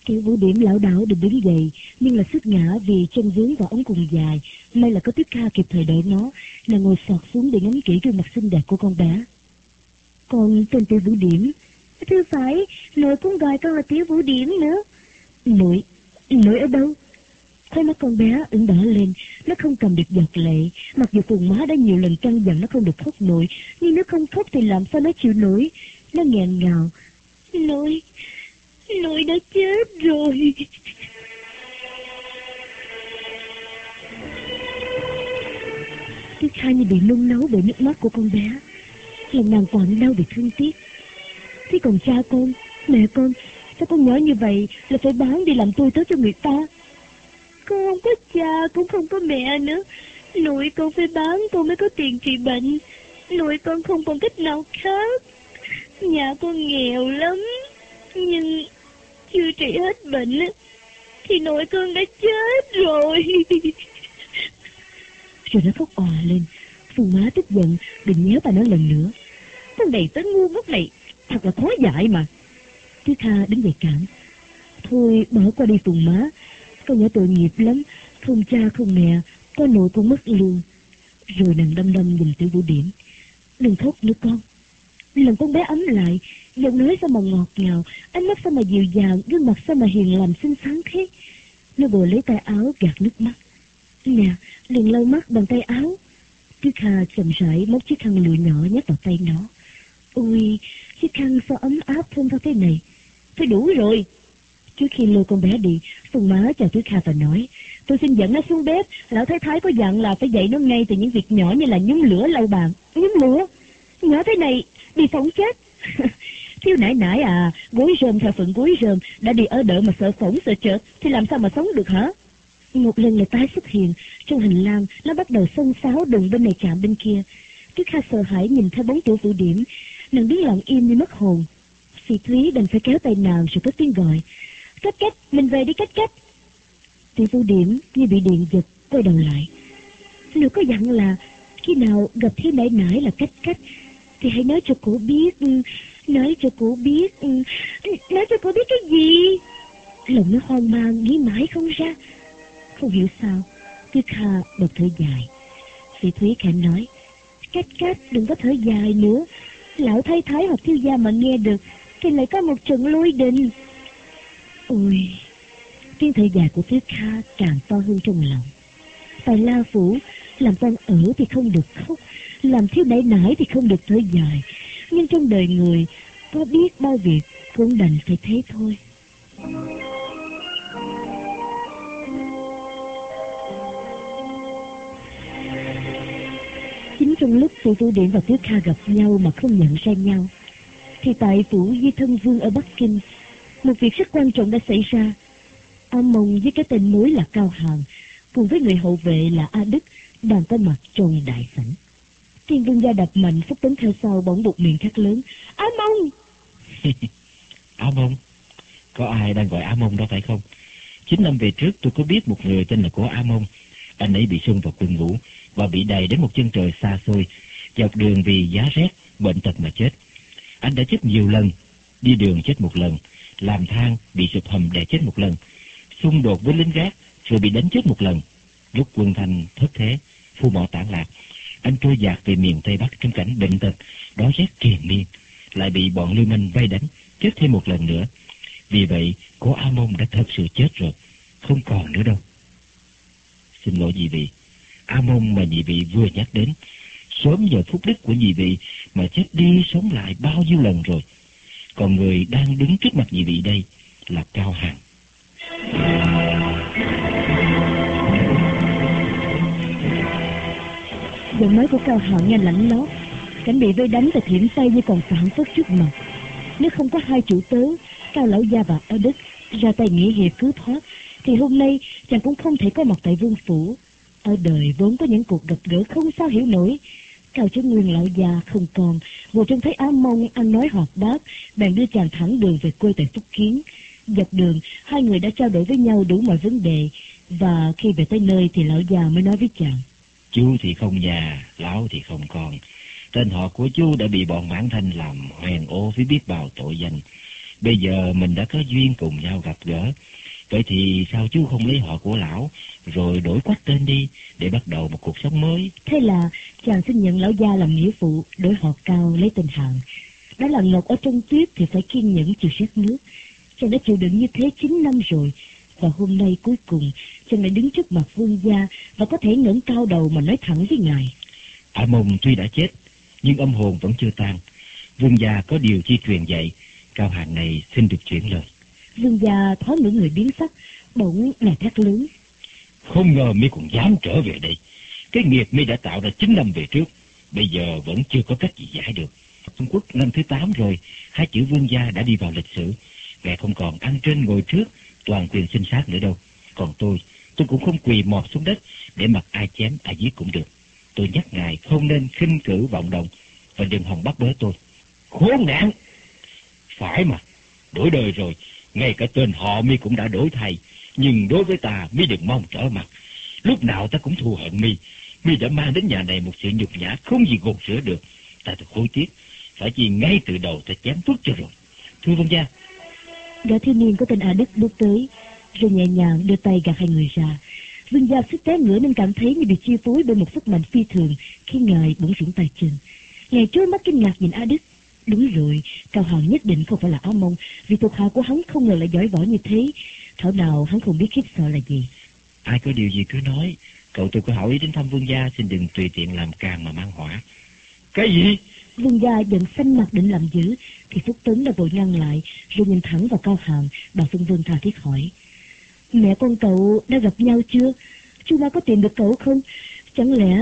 Kiểu Vũ Điểm lảo đảo định đứng dậy, nhưng là suýt ngã vì chân vướng vào ống quần dài. May là có Tuyết Kha kịp thời đợi nó. Nàng ngồi sọt xuống để ngắm kỹ gương mặt xinh đẹp của con bé. Con tên Tiểu Vũ Điểm. Thưa phải, nội cũng gọi con là Tiểu Vũ Điểm nữa. Nội ở đâu? Thấy mắt con bé ửng đỏ lên, nó không cầm được giọt lệ. Mặc dù Phùng má đã nhiều lần căn dặn nó không được khóc nội, nhưng nếu không khóc thì làm sao nó chịu nổi. Nó nghẹn ngào. Nội đã chết rồi. Tuyết Kha như bị nung nấu bởi nước mắt của con bé. Lòng nàng quặn đau vì thương tiếc. Thế còn cha con, mẹ con, sao con nhỏ như vậy là phải bán đi làm tôi tớ cho người ta? Con không có cha, cũng không có mẹ nữa. Nội con phải bán con mới có tiền trị bệnh. Nội con không còn cách nào khác. Nhà con nghèo lắm, nhưng chưa trị hết bệnh thì nội con đã chết rồi. Rồi nó khóc òa lên. Phù má tức giận định nhéo tay nó lần nữa. Con đầy tớ ngu ngốc này thật là khó dại mà. Tuyết Kha đứng dậy cản. Thôi bỏ qua đi Phùng má, con nhỏ tội nghiệp lắm, không cha không mẹ, có nội con mất luôn. Rồi nàng đăm đăm nhìn Tiểu Vũ Điểm. Đừng khóc nữa con. Lòng con bé ấm lại, giọng nói sao mà ngọt ngào, ánh mắt sao mà dịu dàng, gương mặt sao mà hiền lành xinh xắn thế. Nó vừa lấy tay áo gạt nước mắt. Nè, đừng lau mắt bằng tay áo. Tuyết Kha chậm rãi móc chiếc khăn lụa nhỏ nhét vào tay nó. Ôi, chiếc khăn sao ấm áp thơm tho thế này. Thôi đủ rồi. Trước khi lôi con bé đi, Phùng má chào Tuyết Kha và nói: Tôi xin dẫn nó xuống bếp. Lão Thái Thái có dặn là phải dạy nó ngay từ những việc nhỏ như là nhúng lửa lau bàn. Nhúng lửa? Nhỏ thế này bị phỏng chết. Thiếu nải nải à, gối rơm theo phận gối rơm, đã đi ở đợ mà sợ phỏng sợ chợt thì làm sao mà sống được hả? Một lần lại tái xuất hiện trong hành lang, nó bắt đầu xông xáo đùng bên này chạm bên kia. Tuyết Kha sợ hãi nhìn theo bóng Tiểu Vũ Điểm, nàng đứng lặng im như mất hồn. Phỉ Thúy đành phải kéo tay nàng rồi cất tiếng gọi: Cách cách, mình về đi Cách cách. Tiểu Vũ Điểm như bị điện giật quay đầu lại. Nếu có dặn là khi nào gặp Thiếu nải nải là Cách cách thì hãy nói cho cô biết. Nói cho cô biết cái gì? Lòng nó hoang mang nghĩ mãi không ra. Không hiểu sao Tuyết Kha bật thở dài. Phỉ Thúy khẽ nói: Cách cách đừng có thở dài nữa. Lão Thái Thái hoặc thiếu gia mà nghe được thì lại có một trận lôi đình. Ôi, tiếng thở dài của Tuyết Kha càng to hơn trong lòng. Tại La Phủ, làm con ở thì không được khóc, làm thiếu nải nải thì không được thở dài. Nhưng trong đời người có biết bao việc cũng đành phải thế thôi. Chính trong lúc Tiểu Vũ Điểm và Tuyết Kha gặp nhau mà không nhận ra nhau, thì tại phủ Di Thân Vương ở Bắc Kinh, một việc rất quan trọng đã xảy ra. A Mông với cái tên mới là Cao Hàn cùng với người hậu vệ là A Đức đang có mặt trong đại sảnh. Thiên Vương gia đập mạnh, Phúc Tấn theo sau bỗng buộc miệng thét lớn: A Mông! A Mông? Có ai đang gọi A Mông đó phải không? 9 năm về trước tôi có biết một người tên là Cố A Mông. Anh ấy bị xung vào quân ngũ và bị đày đến một chân trời xa xôi, dọc đường vì giá rét, bệnh tật mà chết. Anh đã chết nhiều lần, đi đường chết một lần, làm than bị sụp hầm đè chết một lần, xung đột với lính gác rồi bị đánh chết một lần. Lúc quân Thanh thất thế, phu mẫu tản lạc, anh trôi dạt về miền Tây Bắc trong cảnh bệnh tật, đói rét triền miên, lại bị bọn lưu manh vây đánh, chết thêm một lần nữa. Vì vậy, Cố A Mông đã thật sự chết rồi, không còn nữa đâu. Xin lỗi nhị vị, A Mông mà nhị vị vừa nhắc đến, sớm giờ phúc đức của nhị vị mà chết đi sống lại bao nhiêu lần rồi. Còn người đang đứng trước mặt nhị vị đây là Cao Hàn. Giọng nói của Cao Hàn nghe lạnh lót, cảnh bị vây đánh và thiểm tay như còn phản phất trước mặt. Nếu không có hai chủ tớ Cao lão gia và A Đức ra tay nghĩa hiệp cứu thoát, thì hôm nay chàng cũng không thể có mặt tại vương phủ. Ở đời vốn có những cuộc gặp gỡ không sao hiểu nổi. Cao Chấn Nguyên lão già không còn, vừa trông thấy A Mông ăn nói hoạt bát, bèn đưa chàng thẳng đường về quê tại Phúc Kiến. Dọc đường hai người đã trao đổi với nhau đủ mọi vấn đề, và khi về tới nơi thì lão già mới nói với chàng: Chú thì không nhà, lão thì không con. Tên họ của chú đã bị bọn Mãn Thanh làm hoen ố với biết bao tội danh. Bây giờ mình đã có duyên cùng nhau gặp gỡ, vậy thì sao chú không lấy họ của lão, rồi đổi quách tên đi, để bắt đầu một cuộc sống mới? Thế là chàng xin nhận lão gia làm nghĩa phụ, đổi họ Cao lấy tên Hạng. Đã là ngọc ở trong tuyết thì phải kiên nhẫn chịu xét nước. Chàng đã chịu đựng như thế 9 năm rồi, và hôm nay cuối cùng chàng lại đứng trước mặt vương gia và có thể ngẩng cao đầu mà nói thẳng với ngài. A Mông tuy đã chết, nhưng âm hồn vẫn chưa tan. Vương gia có điều chi truyền dạy, Cao Hạng này xin được chuyển lời. Vương gia thoáng nửa người biến sắc, bỗng ngài thét lớn: Không ngờ mi còn dám trở về đây. Cái nghiệp mi đã tạo ra 9 năm về trước, bây giờ vẫn chưa có cách gì giải được. Trung Quốc năm thứ 8 rồi, 2 chữ vương gia đã đi vào lịch sử. Ngài không còn ăn trên ngồi trước, toàn quyền sinh sát nữa đâu. Còn tôi cũng không quỳ mọp xuống đất để mặc ai chém ai giết cũng được. Tôi nhắc ngài không nên khinh cử vọng động, và đừng hòng bắt bớ tôi. Khốn nạn! Phải mà, đổi đời rồi, ngay cả tên họ mi cũng đã đổi thay. Nhưng đối với ta, mi đừng mong trở mặt. Lúc nào ta cũng thù hận mi. Mi đã mang đến nhà này một sự nhục nhã không gì gột rửa được. Ta thật hối tiếc, phải chi ngay từ đầu ta chém tuốt cho rồi. Thưa vương gia. Gã thiếu niên có tên A Đức bước tới, rồi nhẹ nhàng đưa tay gạt hai người ra. Vương gia suýt té ngửa nên cảm thấy như bị chi phối bởi một sức mạnh phi thường, khi ngài bỗng rủng tay chân. Ngài trố mắt kinh ngạc nhìn A Đức. Đúng rồi, Cao Hạng nhất định không phải là Á Mông, vì thuộc hạ của hắn không ngờ lại giỏi võ như thế. Thảo nào hắn không biết khiếp sợ là gì. Ai có điều gì cứ nói. Cậu tôi có hỏi ý đến thăm vương gia, xin đừng tùy tiện làm càng mà mang họa. Cái gì? Vương gia giận xanh mặt định làm dữ, thì Phúc Tấn đã vội ngăn lại, rồi nhìn thẳng vào Cao Hạng, bà Xuân Vân tha thiết hỏi: Mẹ con cậu đã gặp nhau chưa? Chu Ma có tìm được cậu không? Chẳng lẽ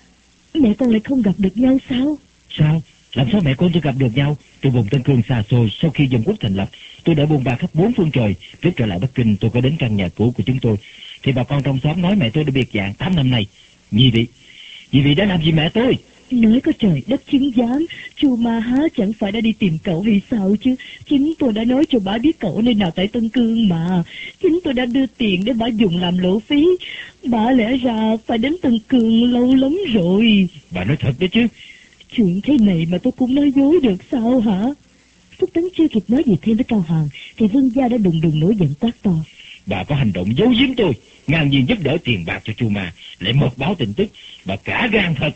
mẹ con lại không gặp được nhau sao? Sao? Làm sao mẹ con tôi gặp được nhau? Từ vùng Tân Cương xa xôi, sau khi dân quốc thành lập, tôi đã buôn ba khắp 4 phương trời. Trước trở lại Bắc Kinh, tôi có đến căn nhà cũ của chúng tôi, thì bà con trong xóm nói mẹ tôi đã biệt dạng 8 năm nay. Nhị vị đã làm gì mẹ tôi? Nói có trời đất chứng giám, Chu Ma há chẳng phải đã đi tìm cậu hay sao chứ? Chính tôi đã nói cho bà biết cậu nơi nào tại Tân Cương mà. Chính tôi đã đưa tiền để bà dùng làm lộ phí. Bà lẽ ra phải đến Tân Cương lâu lắm rồi. Bà nói thật đấy chứ? Chuyện thế này mà tôi cũng nói dối được sao hả? Phúc Tấn chưa kịp nói gì thêm với Cao Hạng thì vương gia đã đùng đùng nổi giận quát to: Bà có hành động giấu giếm tôi, ngang nhiên giúp đỡ tiền bạc cho Chu Ma, lại mật báo tin tức. Bà cả gan thật.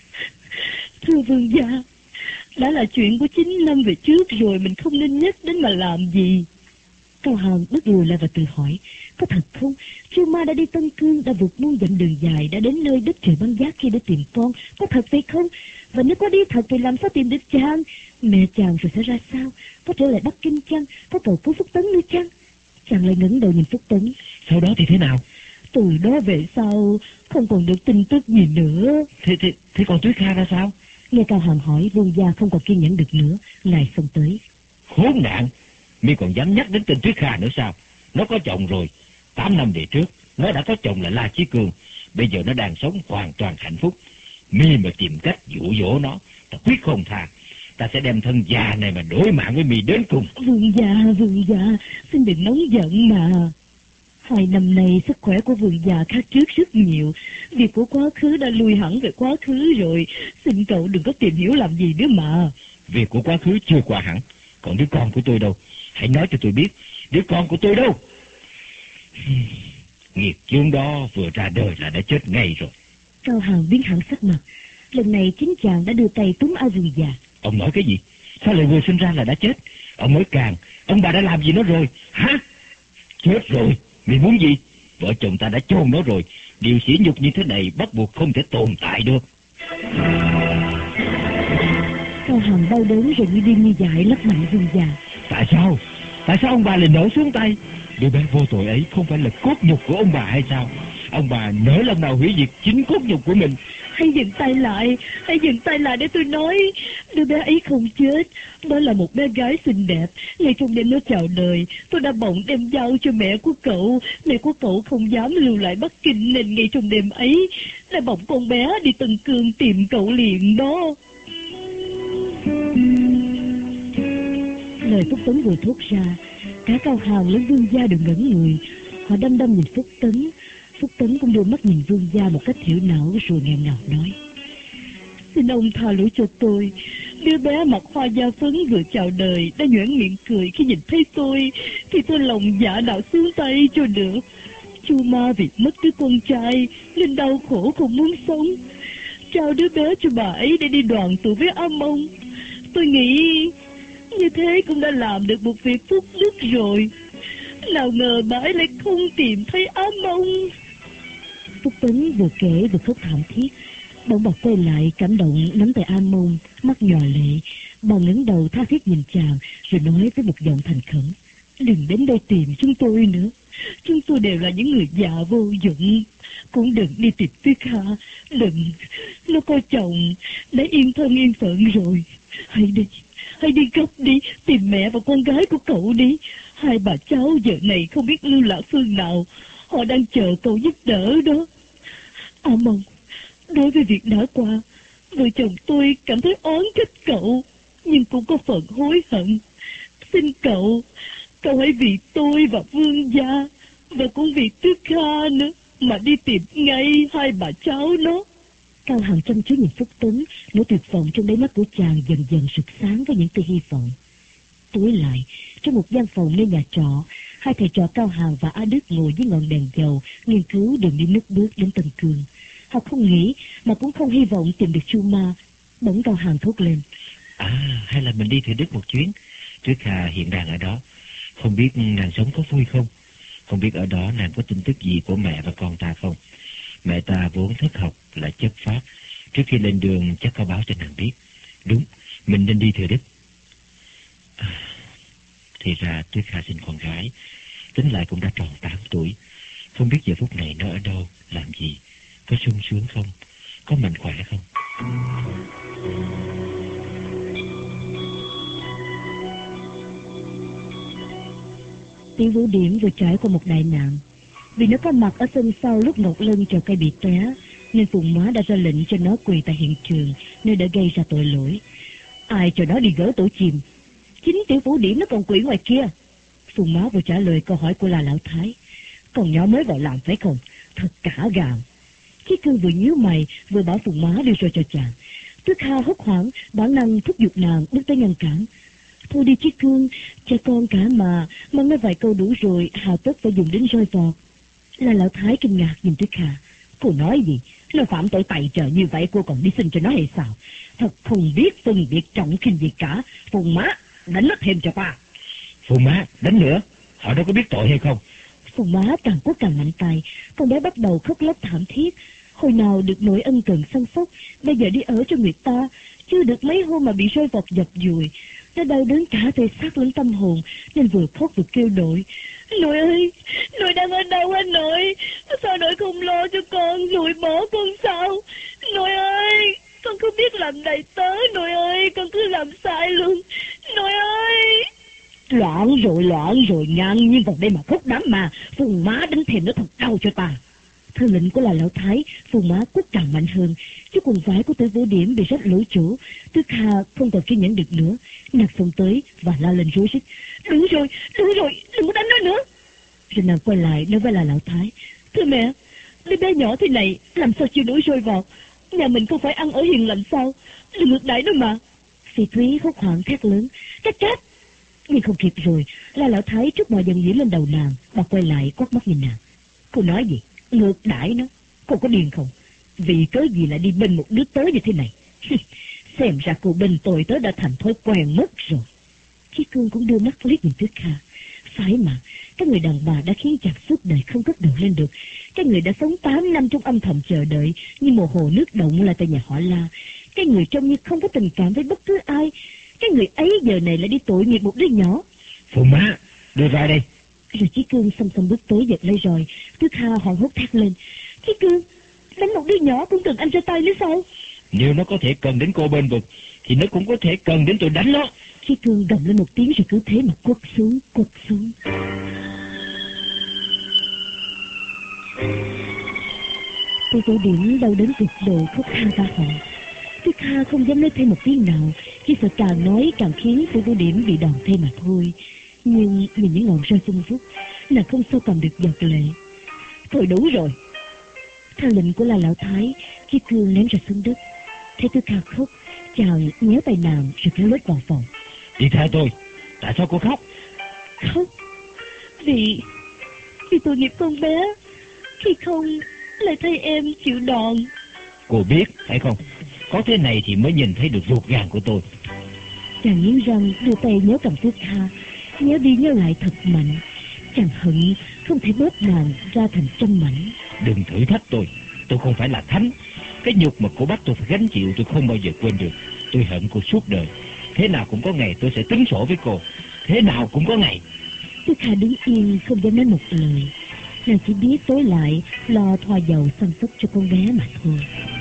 Thưa vương gia, đã là chuyện của 9 năm về trước rồi, mình không nên nhắc đến mà làm gì. Cao Hạng bước lùi lại và tự hỏi: có thật không? Chu Ma đã đi Tân Cương, đã vượt muôn dặm đường dài, đã đến nơi đất trời băng giá kia để tìm con, có thật vậy không? Và nếu có đi thật thì làm sao tìm được chàng? Mẹ chàng rồi sẽ ra sao? Có trở lại Bắc Kinh chăng? Có cầu cứu Phúc Tấn nữa chăng? Chàng lại ngẩng đầu nhìn Phúc Tấn. Sau đó thì thế nào? Từ đó về sau không còn được tin tức gì nữa. Thế còn Tuyết Kha ra sao? Nghe Cao Hạng hỏi, vương gia không còn kiên nhẫn được nữa, ngài xông tới: Khốn nạn! Mi còn dám nhắc đến tên Tuyết Kha nữa sao? Nó có chồng rồi. 8 năm về trước, nó đã có chồng là La Chí Cường. Bây giờ nó đang sống hoàn toàn hạnh phúc. Mi mà tìm cách dụ dỗ nó, ta quyết không tha. Ta sẽ đem thân già này mà đối mạng với mi đến cùng. Vương gia, xin đừng nóng giận mà. 2 năm nay sức khỏe của vương gia khác trước rất nhiều. Việc của quá khứ đã lùi hẳn về quá khứ rồi. Xin cậu đừng có tìm hiểu làm gì nữa mà. Việc của quá khứ chưa qua hẳn. Còn đứa con của tôi đâu? Hãy nói cho tôi biết, đứa con của tôi đâu? Nghiệp chướng đó vừa ra đời là đã chết ngay rồi. Cao Hạng biến hẳn sắc mặt. Lần này chính chàng đã đưa tay túm áo vương già. Ông nói cái gì? Sao lại vừa sinh ra là đã chết? Ông nói càng, ông bà đã làm gì nó rồi? Hả? Chết rồi, mày muốn gì? Vợ chồng ta đã chôn nó rồi. Điều sỉ nhục như thế này bắt buộc không thể tồn tại được. Cao Hạng đau đớn rồi như điên như dại lắc mạnh vương già. Tại sao ông bà lại nở xuống tay? Đứa bé vô tội ấy không phải là cốt nhục của ông bà hay sao? Ông bà nỡ lòng nào hủy diệt chính cốt nhục của mình? Hãy dừng tay lại để tôi nói. Đứa bé ấy không chết. Đó là một bé gái xinh đẹp. Ngay trong đêm nó chào đời, tôi đã bỗng đem giao cho mẹ của cậu. Mẹ của cậu không dám lưu lại Bắc Kinh, nên ngay trong đêm ấy đã bỗng con bé đi Tân Cương tìm cậu liền đó. Lời Phúc Tấn vừa thốt ra, cả Cao Hạng lẫn vương gia đều ngẩn người. Họ đăm đăm nhìn Phúc Tấn. Phúc Tấn cũng đưa mắt nhìn vương gia một cách thiểu não, rồi nghẹn ngào nói: Xin ông tha lỗi cho tôi. Đứa bé mặc hoa da phấn vừa chào đời đã nhoẻn miệng cười khi nhìn thấy tôi, thì tôi lòng dạ nào xuống tay cho được. Chu Ma vì mất đứa con trai nên đau khổ không muốn sống, trao đứa bé cho bà ấy để đi đoàn tụ với A Mông. Tôi nghĩ như thế cũng đã làm được một việc phúc đức rồi. Nào ngờ bà ấy lại không tìm thấy A Mông. Phúc Tấn vừa kể vừa khóc thảm thiết. Bỗng bà quay lại cảm động nắm tay A Mông, mắt nhòa lệ. Bà ngẩng đầu tha thiết nhìn chàng rồi nói với một giọng thành khẩn: đừng đến đây tìm chúng tôi nữa. Chúng tôi đều là những người già vô dụng. Cũng đừng đi tìm Tuyết Kha. Đừng, nó có chồng đã yên thân yên phận rồi. Hãy đi gấp đi, tìm mẹ và con gái của cậu đi. Hai bà cháu giờ này không biết lưu lạc phương nào, họ đang chờ cậu giúp đỡ đó. A Mông, đối với việc đã qua, vợ chồng tôi cảm thấy oán trách cậu, nhưng cũng có phần hối hận. Xin cậu hãy vì tôi và Vương gia, và cũng vì Tuyết Kha nữa, mà đi tìm ngay hai bà cháu nó. Cao Hằng chăm chú nhìn Phúc Tấn, nỗi tuyệt vọng trong đáy mắt của chàng dần dần rực sáng với những tia hy vọng. Tối lại, trong một gian phòng nơi nhà trọ, hai thầy trò Cao Hằng và A Đức ngồi dưới ngọn đèn dầu nghiên cứu đường đi nước bước đến Tân Cương. Họ không nghĩ mà cũng không hy vọng tìm được Chu Ma. Bỗng Cao Hằng thốt lên: hay là mình đi Thủy Đức một chuyến. Tuyết Kha hiện đang ở đó, không biết nàng sống có vui không? Không biết ở đó nàng có tin tức gì của mẹ và con ta không? Mẹ ta vốn thất học lại chất phác, trước khi lên đường chắc có báo cho nàng biết. Đúng, mình nên đi Thủy Đức. Thì ra Tuyết Kha sinh con gái, tính lại cũng đã tròn 8 tuổi. Không biết giờ phút này nó ở đâu, làm gì, có sung sướng không, có mạnh khỏe không? Tiến Vũ Điểm vừa trải qua một đại nạn. Vì nó có mặt ở sân sau lúc Ngọc Lân trèo cây bị té, nên Phùng Má đã ra lệnh cho nó quỳ tại hiện trường nơi đã gây ra tội lỗi. Ai cho nó đi gỡ tổ chìm? Chính Tiểu Vũ Điểm nó còn quỳ ngoài kia. Phùng Má vừa trả lời câu hỏi của La Lão Thái: còn nhỏ mới vào làm phải không? Thật cả gàm. Chí Cương vừa nhíu mày vừa bảo Phùng Má đưa rồi cho chàng. Tuyết Kha hốt hoảng, bản năng thúc giục nàng bước tới ngăn cản. Thôi đi Chí Cương, cha con cả mà nói vài câu đủ rồi, hà tất phải dùng đến roi vọt. La Lão Thái kinh ngạc nhìn Tuyết Kha: cô nói gì? Nó phạm tội tày trời như vậy cô còn đi xin cho nó hay sao? Thật không biết phân biệt trọng khinh gì cả. Phùng Má, đánh nó thêm cho ta. Phùng Má, đánh nữa, họ đâu có biết tội hay không? Phùng Má càng quất càng mạnh tay, con bé bắt đầu khóc lóc thảm thiết. Hồi nào được nỗi ân cần săn sóc, bây giờ đi ở cho người ta, chưa được mấy hôm mà bị roi vọt dập dùi. Nó đau đớn cả thể xác lẫn tâm hồn, nên vừa khóc vừa kêu nội: nội ơi, nội đang ở đâu hả nội? Sao nội không lo cho con? Nội bỏ con sao? Nội ơi, con không biết làm đầy tớ. Nội ơi, con cứ làm sai luôn. Nội ơi. Loạn rồi, ngang nhiên vào đây mà khóc đám mà. Phùng Má đánh thêm nó thật đau cho ta. Theo lệnh của La Lão Thái, Phùng Má quất càng mạnh hơn. Chiếc quần vải của Tử Vũ Điểm bị rách lỗ chỗ. Tuyết Kha không còn kiên nhẫn được nữa, nàng xông tới và la lên rối rít: đúng rồi, đừng có đánh nó nữa. Rồi nàng quay lại nói với La Lão Thái: thưa mẹ, đứa bé nhỏ thế này làm sao chịu nổi roi vọt? Nhà mình không phải ăn ở hiền lành sao? Đừng ngược đãi nó mà. Phi Thúy hốt hoảng thét lớn: chết. Nhưng không kịp rồi, La Lão Thái trút mọi giận dữ lên đầu nàng. Bà quay lại quát mắt nhìn nàng: cô nói gì? Ngược đãi nó? Cô có điên không? Vì cớ gì lại đi bên một đứa tớ như thế này? Xem ra cô bên tôi tớ đã thành thói quen mất rồi. Chí Cương cũng đưa mắt liếc nhìn Tuyết Kha. Phải mà, các người đàn bà đã khiến chàng suốt đời không cất đầu lên được. Cái người đã sống 8 năm trong âm thầm chờ đợi như một hồ nước động lại tại nhà họ La. Cái người trông như không có tình cảm với bất cứ ai. Cái người ấy giờ này lại đi tội nghiệp một đứa nhỏ. Phùng Má, đưa ra đây. Rồi Chí Cương xăm xăm bước tới giật lấy roi. Tuyết Kha hoảng hốt thét lên: Chí Cương, đánh một đứa nhỏ cũng cần anh ra tay nữa sao? Nếu nó có thể cần đến cô bên vực thì nó cũng có thể cần đến tôi đánh nó. Chí Cương gầm lên một tiếng rồi cứ thế mà quất xuống. Tôi Vũ Điểm đau đến cực độ khóc ha ra họng. Tuyết Kha không dám nói thêm một tiếng nào, chỉ sợ càng nói càng khiến Tôi Vũ Điểm bị đòn thêm mà thôi. Nhưng nhìn những ngọn roi xung phúc, nàng không sao cầm được giọt lệ. Thôi đủ rồi. Theo lệnh của La Lão Thái, Chí Cương ném ra xuống đất. Thấy Tuyết Kha khóc, Chàng nhéo tay nàng rồi kéo lết vào phòng. Đi theo tôi. Tại sao cô khóc? Khóc vì tội nghiệp con bé, khi không lại thấy em chịu đòn. Cô biết phải không? Có thế này thì mới nhìn thấy được ruột gan của tôi. Chàng nghiến răng đưa tay nhéo cầm Tuyết Kha, nhéo đi nhéo lại thật mạnh. Chàng hận không thể bóp nàng ra thành trăm mảnh. Đừng thử thách tôi không phải là thánh. Cái nhục mà cô bắt tôi phải gánh chịu tôi không bao giờ quên được. Tôi hận cô suốt đời. Thế nào cũng có ngày tôi sẽ tính sổ với cô. Thế nào cũng có ngày. Tuyết Kha đứng yên không dám nói một lời. Nàng chỉ biết tối lại lo thoa dầu chăm sóc cho con bé mà thôi.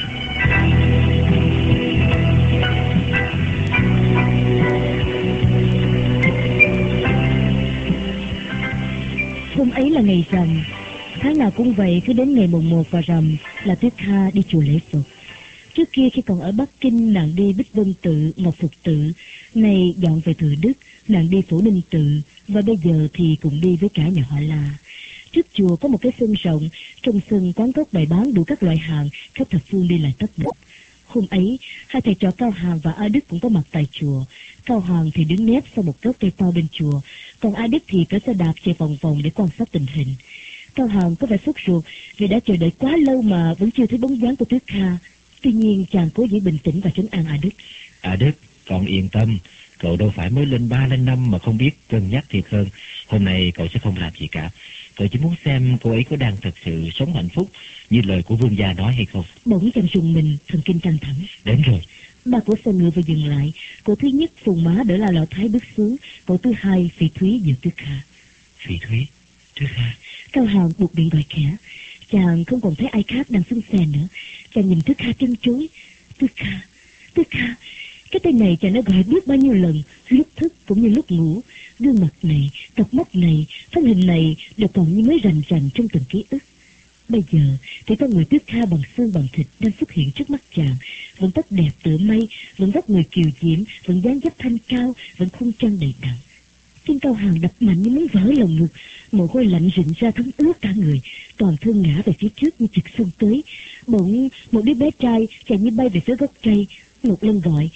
Hôm ấy là ngày rằm. Tháng nào cũng vậy, cứ đến ngày mùng 1 vào rằm là Tuyết Kha đi chùa lễ Phật. Trước kia khi còn ở Bắc Kinh, nàng đi Bích Vân Tự, Ngọc Phục Tự. Nay dọn về Từ Đức, nàng đi Phổ Ninh Tự. Và bây giờ thì cũng đi với cả nhà họ La. Trước chùa có một cái sân rộng, trong sân quán cóc bày bán đủ các loại hàng, khách thập phương đi lại tấp nập. Hôm ấy, hai thầy trò Cao Hàn và A Đức cũng có mặt tại chùa. Cao Hàn thì đứng nép sau một gốc cây to bên chùa, còn A Đức thì kéo xe đạp chạy vòng vòng để quan sát tình hình. Cao Hàn có vẻ sốt ruột vì đã chờ đợi quá lâu mà vẫn chưa thấy bóng dáng của Tuyết Kha. Tuy nhiên chàng cố giữ bình tĩnh và trấn an A Đức. A Đức, con yên tâm, cậu đâu phải mới lên 3 lên 5 mà không biết cân nhắc thiệt hơn. Hôm nay cậu sẽ không làm gì cả. Cậu chỉ muốn xem cô ấy có đang thật sự sống hạnh phúc như lời của vương gia nói hay không. Bỗng chàng rùng mình, thần kinh căng thẳng. Đến rồi. Ba của xe ngựa vừa dừng lại. Cô thứ nhất Phùng Má đỡ La Lão Thái bước xuống. Cô thứ hai Phỉ Thúy dìu Tuyết Kha. Phỉ Thúy, Tuyết Kha. Cao Hàn buộc miệng gọi khẽ. Chàng không còn thấy ai khác đang xuống xe nữa. Chàng nhìn Tuyết Kha chân chối. Tuyết Kha, Tuyết Kha. Cái tên này chàng đã gọi biết bao nhiêu lần, lúc thức cũng như lúc ngủ. Gương mặt này, cặp mắt này, thân hình này đều còn như mới rành rành trong từng ký ức. Bây giờ thì con người Tuyết Kha bằng xương bằng thịt đang xuất hiện trước mắt chàng, vẫn tóc đẹp tựa mây, vẫn vóc người kiều diễm, vẫn dáng dấp thanh cao, vẫn khuôn trăng đầy đặn. Tim Cao Hàn đập mạnh như muốn vỡ lồng ngực, mồ hôi lạnh rịn ra thấm ướt cả người, toàn thân ngã về phía trước như trực xông tới. Bỗng một đứa bé trai chạy như bay về phía gốc cây. Ngọc Lân gọi: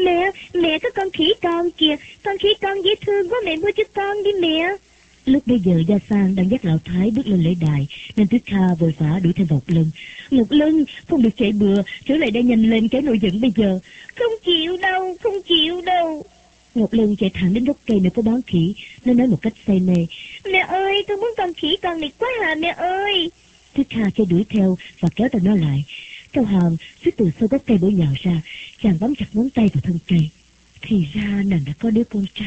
Mẹ có con khỉ con kìa, con khỉ con dễ thương quá, mẹ mua cho con đi mẹ. Lúc bây giờ Gia Sang đang dắt Lão Thái bước lên lễ đài, nên Tuyết Kha vội vã đuổi theo Ngọc Lân. Ngọc Lân, không được chạy bừa, trở lại đây nhanh lên, cái nổi giận bây giờ. Không chịu đâu. Ngọc Lân chạy thẳng đến gốc cây nơi có bán khỉ, nó nói một cách say mê: Mẹ ơi, tôi muốn con khỉ con này quá mẹ ơi. Tuyết Kha chạy đuổi theo và kéo tay nó lại. Cao Hàn suýt từ sau gốc cây bổ nhào ra, chàng bám chặt ngón tay vào thân cây. Thì ra nàng đã có đứa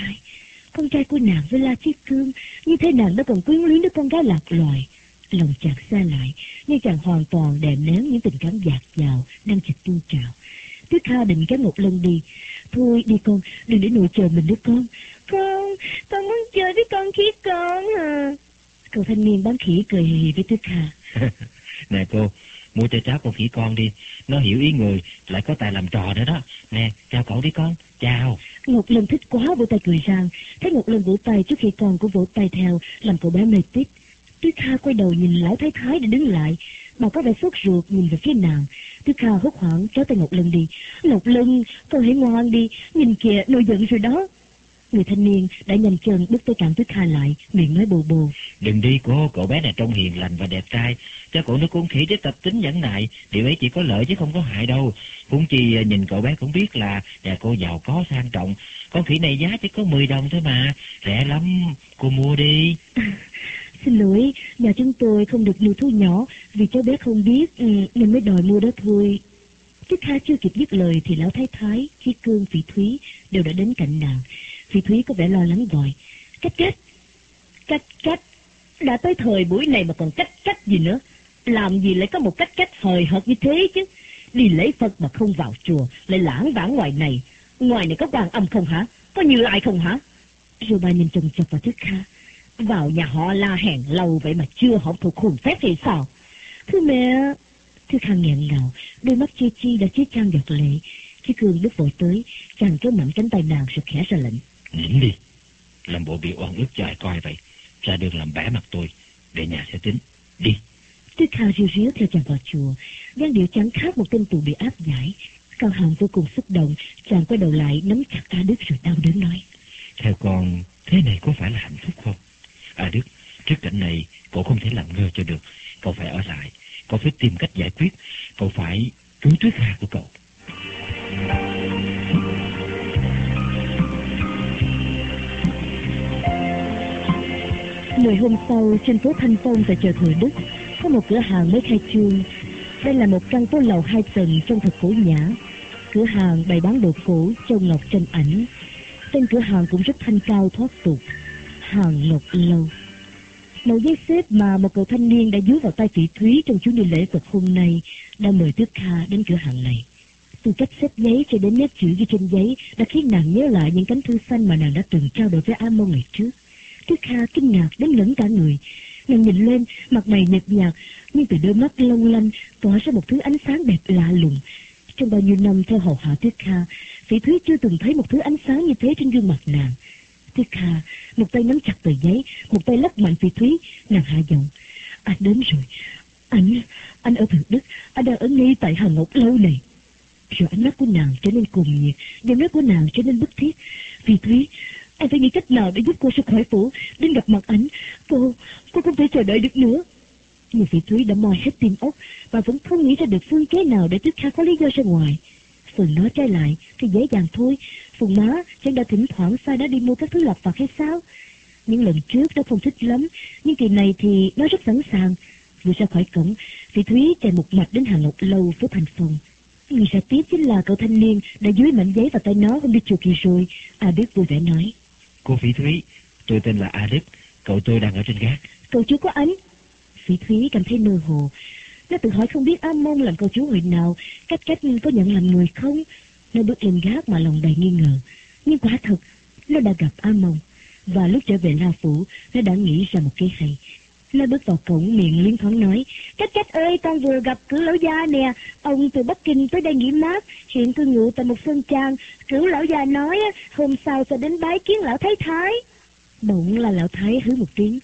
con trai của nàng với La Chí Cương. Như thế nàng đã còn quyến luyến đứa con gái lạc loài. Lòng chàng xa lại, nhưng chàng hoàn toàn đè nén những tình cảm dạt dào đang chực tuôn trào. Tuyết Kha định kéo Ngọc Lân đi. Thôi đi con, đừng để nội chờ mình nữa con. Con muốn chơi với con khỉ con à. Cậu thanh niên bán khỉ cười hì hì với Tuyết Kha. Nè cô, mua cho cháu con khỉ con đi. Nó hiểu ý người, lại có tài làm trò nữa đó. Nè, chào cậu đi con, chào. Ngọc Lân thích quá, vỗ tay cười rang. Thấy Ngọc Lân vỗ tay trước khi con cũng vỗ tay theo, làm cậu bé mê tít. Tuyết Kha quay đầu nhìn Lão Thái Thái để đứng lại. Bà có vẻ sốt ruột nhìn về phía nàng. Tuyết Kha hốt hoảng kéo tay Ngọc Lân đi. Ngọc Lân, con hãy ngoan đi, nhìn kìa, nổi giận rồi đó. Người thanh niên đã nhanh chân bước tới cạnh Tuyết Kha lại, miệng nói bồ bồ: Đừng đi cô, cậu bé này trông hiền lành và đẹp trai. Cho cậu nó con khỉ với tập tính nhẫn nại, điều ấy chỉ có lợi chứ không có hại đâu. Huống chi nhìn cậu bé cũng biết là nhà cô giàu có sang trọng. Con khỉ này giá chỉ có 10 đồng thôi mà, rẻ lắm, cô mua đi. Xin lỗi, nhà chúng tôi không được nuôi thú nhỏ, vì cháu bé không biết nên mới đòi mua đó thôi. Tuyết Kha chưa kịp dứt lời thì Lão Thái Thái, Chí Cương, Phỉ Thúy đều đã đến cạnh nàng. Phỉ Thúy có vẻ lo lắng gọi: Cách, đã tới thời buổi này mà còn cách gì nữa? Làm gì lại có một cách hời hợt như thế chứ? Đi lễ Phật mà không vào chùa, lại lãng vãng ngoài này có quan âm không hả? Có Như Lai không hả? Rồi bà nhìn chồng chọc vào Tuyết Kha: Vào nhà họ La hèn lâu vậy mà chưa học thuộc hồn phép thì sao? Thưa mẹ. Tuyết Kha nghẹn ngào, đôi mắt chi chi đã chiết chan giọt lệ. Chí Cương bước vội tới, chàng kéo mạnh cánh tay nàng rồi khẽ ra lệnh: Nín đi, làm bộ bị oan ức cho ai coi vậy. Ra đường làm bẽ mặt tôi, về nhà sẽ tính. Đi. Tuyết Kha ríu ríu theo chàng vào chùa, dáng điệu chẳng khác một tên tù bị áp giải. Cao Hàn vô cùng xúc động, chàng quay đầu lại nắm chặt A Đức rồi đau đớn nói: Theo con, thế này có phải là hạnh phúc không? A Đức, trước cảnh này cậu không thể làm ngơ cho được. Cậu phải ở lại, cậu phải tìm cách giải quyết, cậu phải cứu Tuyết Hà của cậu. Ngày hôm sau, trên phố Thanh Phong tại chợ Thừa Đức có một cửa hàng mới khai trương. Đây là một căn phố lầu 2 tầng trông thật cổ nhã. Cửa hàng bày bán đồ cổ, châu ngọc, tranh ảnh. Tên cửa hàng cũng rất thanh cao thoát tục: Hàng Ngọc Lâu. Màu giấy xếp mà một cậu thanh niên đã dúi vào tay Phỉ Thúy trong chuyến đi lễ Phật hôm nay đã mời Tuyết Kha đến cửa hàng này. Từ cách xếp giấy cho đến nét chữ ghi trên giấy đã khiến nàng nhớ lại những cánh thư xanh mà nàng đã từng trao đổi với A Mông ngày trước. Tuyết Kha kinh ngạc đến ngẩn cả người. Nàng nhìn lên, mặt mày nhợt nhạt, nhưng từ đôi mắt long lanh tỏa ra một thứ ánh sáng đẹp lạ lùng. Trong bao nhiêu năm theo hầu hạ Tuyết Kha, Phỉ Thúy chưa từng thấy một thứ ánh sáng như thế trên gương mặt nàng. Tuyết Kha một tay nắm chặt tờ giấy, một tay lắc mạnh Phỉ Thúy. Nàng hạ giọng: Anh đến rồi. Anh ở Thừa Đức, anh đang ở ngay tại Hàng Ngọc Lâu này. Rồi ánh mắt của nàng trở nên cuồng nhiệt, giọng nói của nàng trở nên bức thiết: Phỉ Thúy, anh phải nghĩ cách nào để giúp cô ra khỏi phủ, đến gặp mặt ảnh. Cô không thể chờ đợi được nữa. Nhưng Phỉ Thúy đã moi hết tim óc và vẫn không nghĩ ra được phương kế nào để Tuyết Kha có lý do ra ngoài. Phần nói trái lại thì dễ dàng thôi. Phùng má chẳng đã thỉnh thoảng sai nó đi mua các thứ lặt vặt hay sao? Những lần trước nó không thích lắm, nhưng kỳ này thì nó rất sẵn sàng. Vừa ra khỏi cổng, Phỉ Thúy chạy một mạch đến Hàng Ngọc Lâu, phố Thành Phong. Người ra tiếp chính là cậu thanh niên đã dúi mảnh giấy vào tay nó hôm đi chùa kỳ rồi. A Đức vui vẻ nói: Cô Phỉ Thúy, tôi tên là A Đức, cậu tôi đang ở trên gác. Cậu chú có ánh. Phỉ Thúy cảm thấy mơ hồ. Nó tự hỏi không biết A Mông làm cậu chú hồi nào, cách có nhận làm người không. Nó bước lên gác mà lòng đầy nghi ngờ. Nhưng quả thật, nó đã gặp A Mông. Và lúc trở về La Phủ, nó đã nghĩ ra một kế hay. Nó bước vào cổng, miệng liến thoáng nói: Cách ơi, con vừa gặp Cửu lão gia nè. Ông từ Bắc Kinh tới đây nghỉ mát, hiện cư ngụ tại một sơn trang. Cửu lão gia nói hôm sau sẽ đến bái kiến lão thái thái. Bỗng là lão thái hứ một tiếng: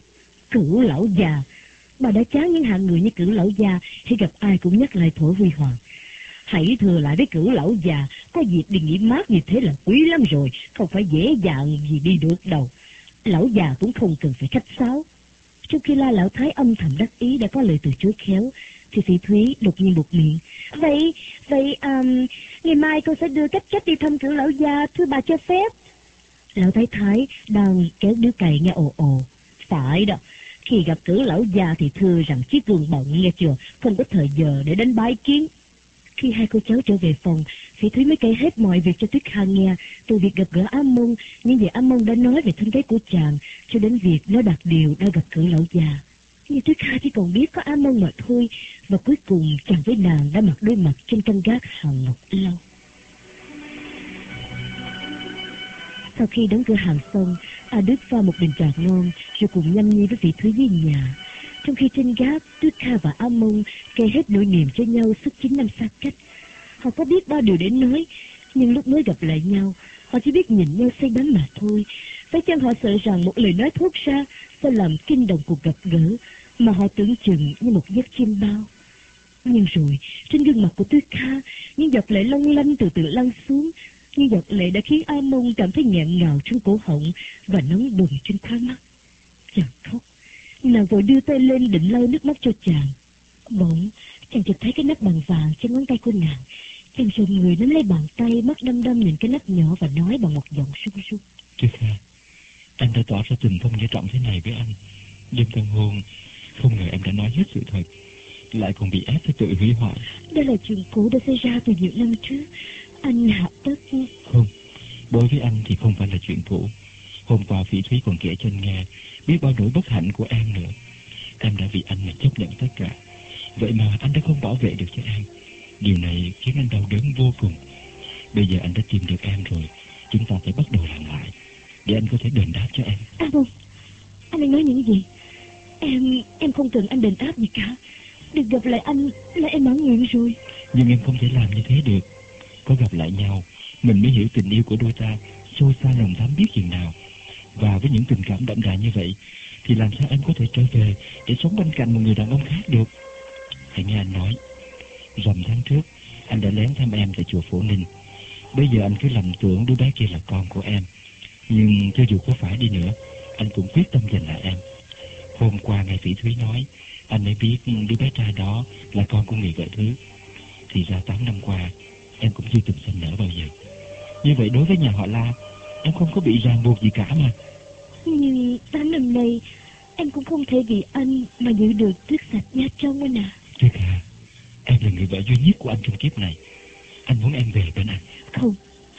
Cửu lão già. Bà đã chán những hạng người như Cửu lão già, khi gặp ai cũng nhắc lại thuở huy hoàng. Hãy thừa lại với Cửu lão già, có dịp đi nghỉ mát như thế là quý lắm rồi, không phải dễ dàng gì đi được đâu. Lão già cũng không cần phải khách sáo. Trong khi La lão thái âm thầm đắc ý đã có lời từ chối khéo, thì Phỉ Thúy đột nhiên buộc miệng: Vậy, ngày mai con sẽ đưa cách đi thăm Cửu lão gia, thưa bà cho phép. Lão thái thái đang kéo đứa cày nghe ồ ồ: Phải đó, khi gặp Cửu lão gia thì thưa rằng chiếc vườn bận nghe chưa, không có thời giờ để đến bái kiến. Khi hai cô cháu trở về phòng, Phỉ Thúy mới kể hết mọi việc cho Tuyết Kha nghe, từ việc gặp gỡ A Mông, những gì A Mông đã nói về thân thế của chàng, cho đến việc nó đạt điều đã gặp Cửu lão già. Nhưng Tuyết Kha chỉ còn biết có A Mông mà thôi, và cuối cùng chàng với nàng đã mặt đối mặt trên căn gác Hàng Ngọc Lâu. Sau khi đóng cửa hàng xong, A Đức pha một bình trà ngon rồi cùng nhâm nhi với Phỉ Thúy về nhà. Trong khi trên gác, Tuyết Kha và A Mông kể hết nỗi niềm cho nhau suốt 9 năm xa cách. Họ có biết bao điều để nói, nhưng lúc mới gặp lại nhau, họ chỉ biết nhìn nhau say đắm mà thôi. Phải chăng họ sợ rằng một lời nói thốt ra sẽ làm kinh động cuộc gặp gỡ mà họ tưởng chừng như một giấc chiêm bao. Nhưng rồi, trên gương mặt của Tuyết Kha, những giọt lệ long lanh từ từ lăn xuống. Những giọt lệ đã khiến A Mông cảm thấy nghẹn ngào trong cổ họng và nóng bừng trên khóe mắt. Chàng khóc. Nàng vội đưa tay lên định lau nước mắt cho chàng. Bỗng chàng chợt thấy cái nắp bằng vàng trên ngón tay của nàng. Chàng run người nắm lấy bàn tay, mắt đăm đăm nhìn cái nắp nhỏ và nói bằng một giọng sung sung: Tuyết Kha, anh đã tỏ ra tình thông nghĩa trọng thế này với anh. Đêm tân hôn, không ngờ em đã nói hết sự thật, lại còn bị ép phải tự hủy hoại. Đây là chuyện cũ đã xảy ra từ nhiều năm trước. Anh hạ tất. Không, đối với anh thì không phải là chuyện cũ. Hôm qua Phỉ Thúy còn kể cho anh nghe biết bao nỗi bất hạnh của em nữa. Em đã vì anh mà chấp nhận tất cả, vậy mà anh đã không bảo vệ được cho em. Điều này khiến anh đau đớn vô cùng. Bây giờ anh đã tìm được em rồi, chúng ta phải bắt đầu làm lại để anh có thể đền đáp cho em. À không, anh đang nói những gì? Em không cần anh đền đáp gì cả. Được gặp lại anh là em mãn nguyện rồi. Nhưng em không thể làm như thế được. Có gặp lại nhau, mình mới hiểu tình yêu của đôi ta sâu xa lòng thắm biết chừng nào. Và với những tình cảm đậm đà như vậy, thì làm sao em có thể trở về để sống bên cạnh một người đàn ông khác được? Hãy nghe anh nói. Rằm tháng trước, Anh đã lén thăm em tại chùa Phổ Ninh. Bây giờ anh cứ lầm tưởng đứa bé kia là con của em. Nhưng cho dù có phải đi nữa, anh cũng quyết tâm giành lại em. Hôm qua nghe Phỉ Thúy nói, anh mới biết đứa bé trai đó là con của người vợ thứ. Thì ra 8 năm qua, em cũng chưa từng sinh nở bao giờ. Như vậy đối với nhà họ La, em không có bị ràng buộc gì cả mà. Nhưng 8 năm nay, em cũng không thể vì anh mà giữ được tước sạch Nha Trong anh à. Tuyết à, em là người vợ duy nhất của anh trong kiếp này. Anh muốn em về bên anh. Không,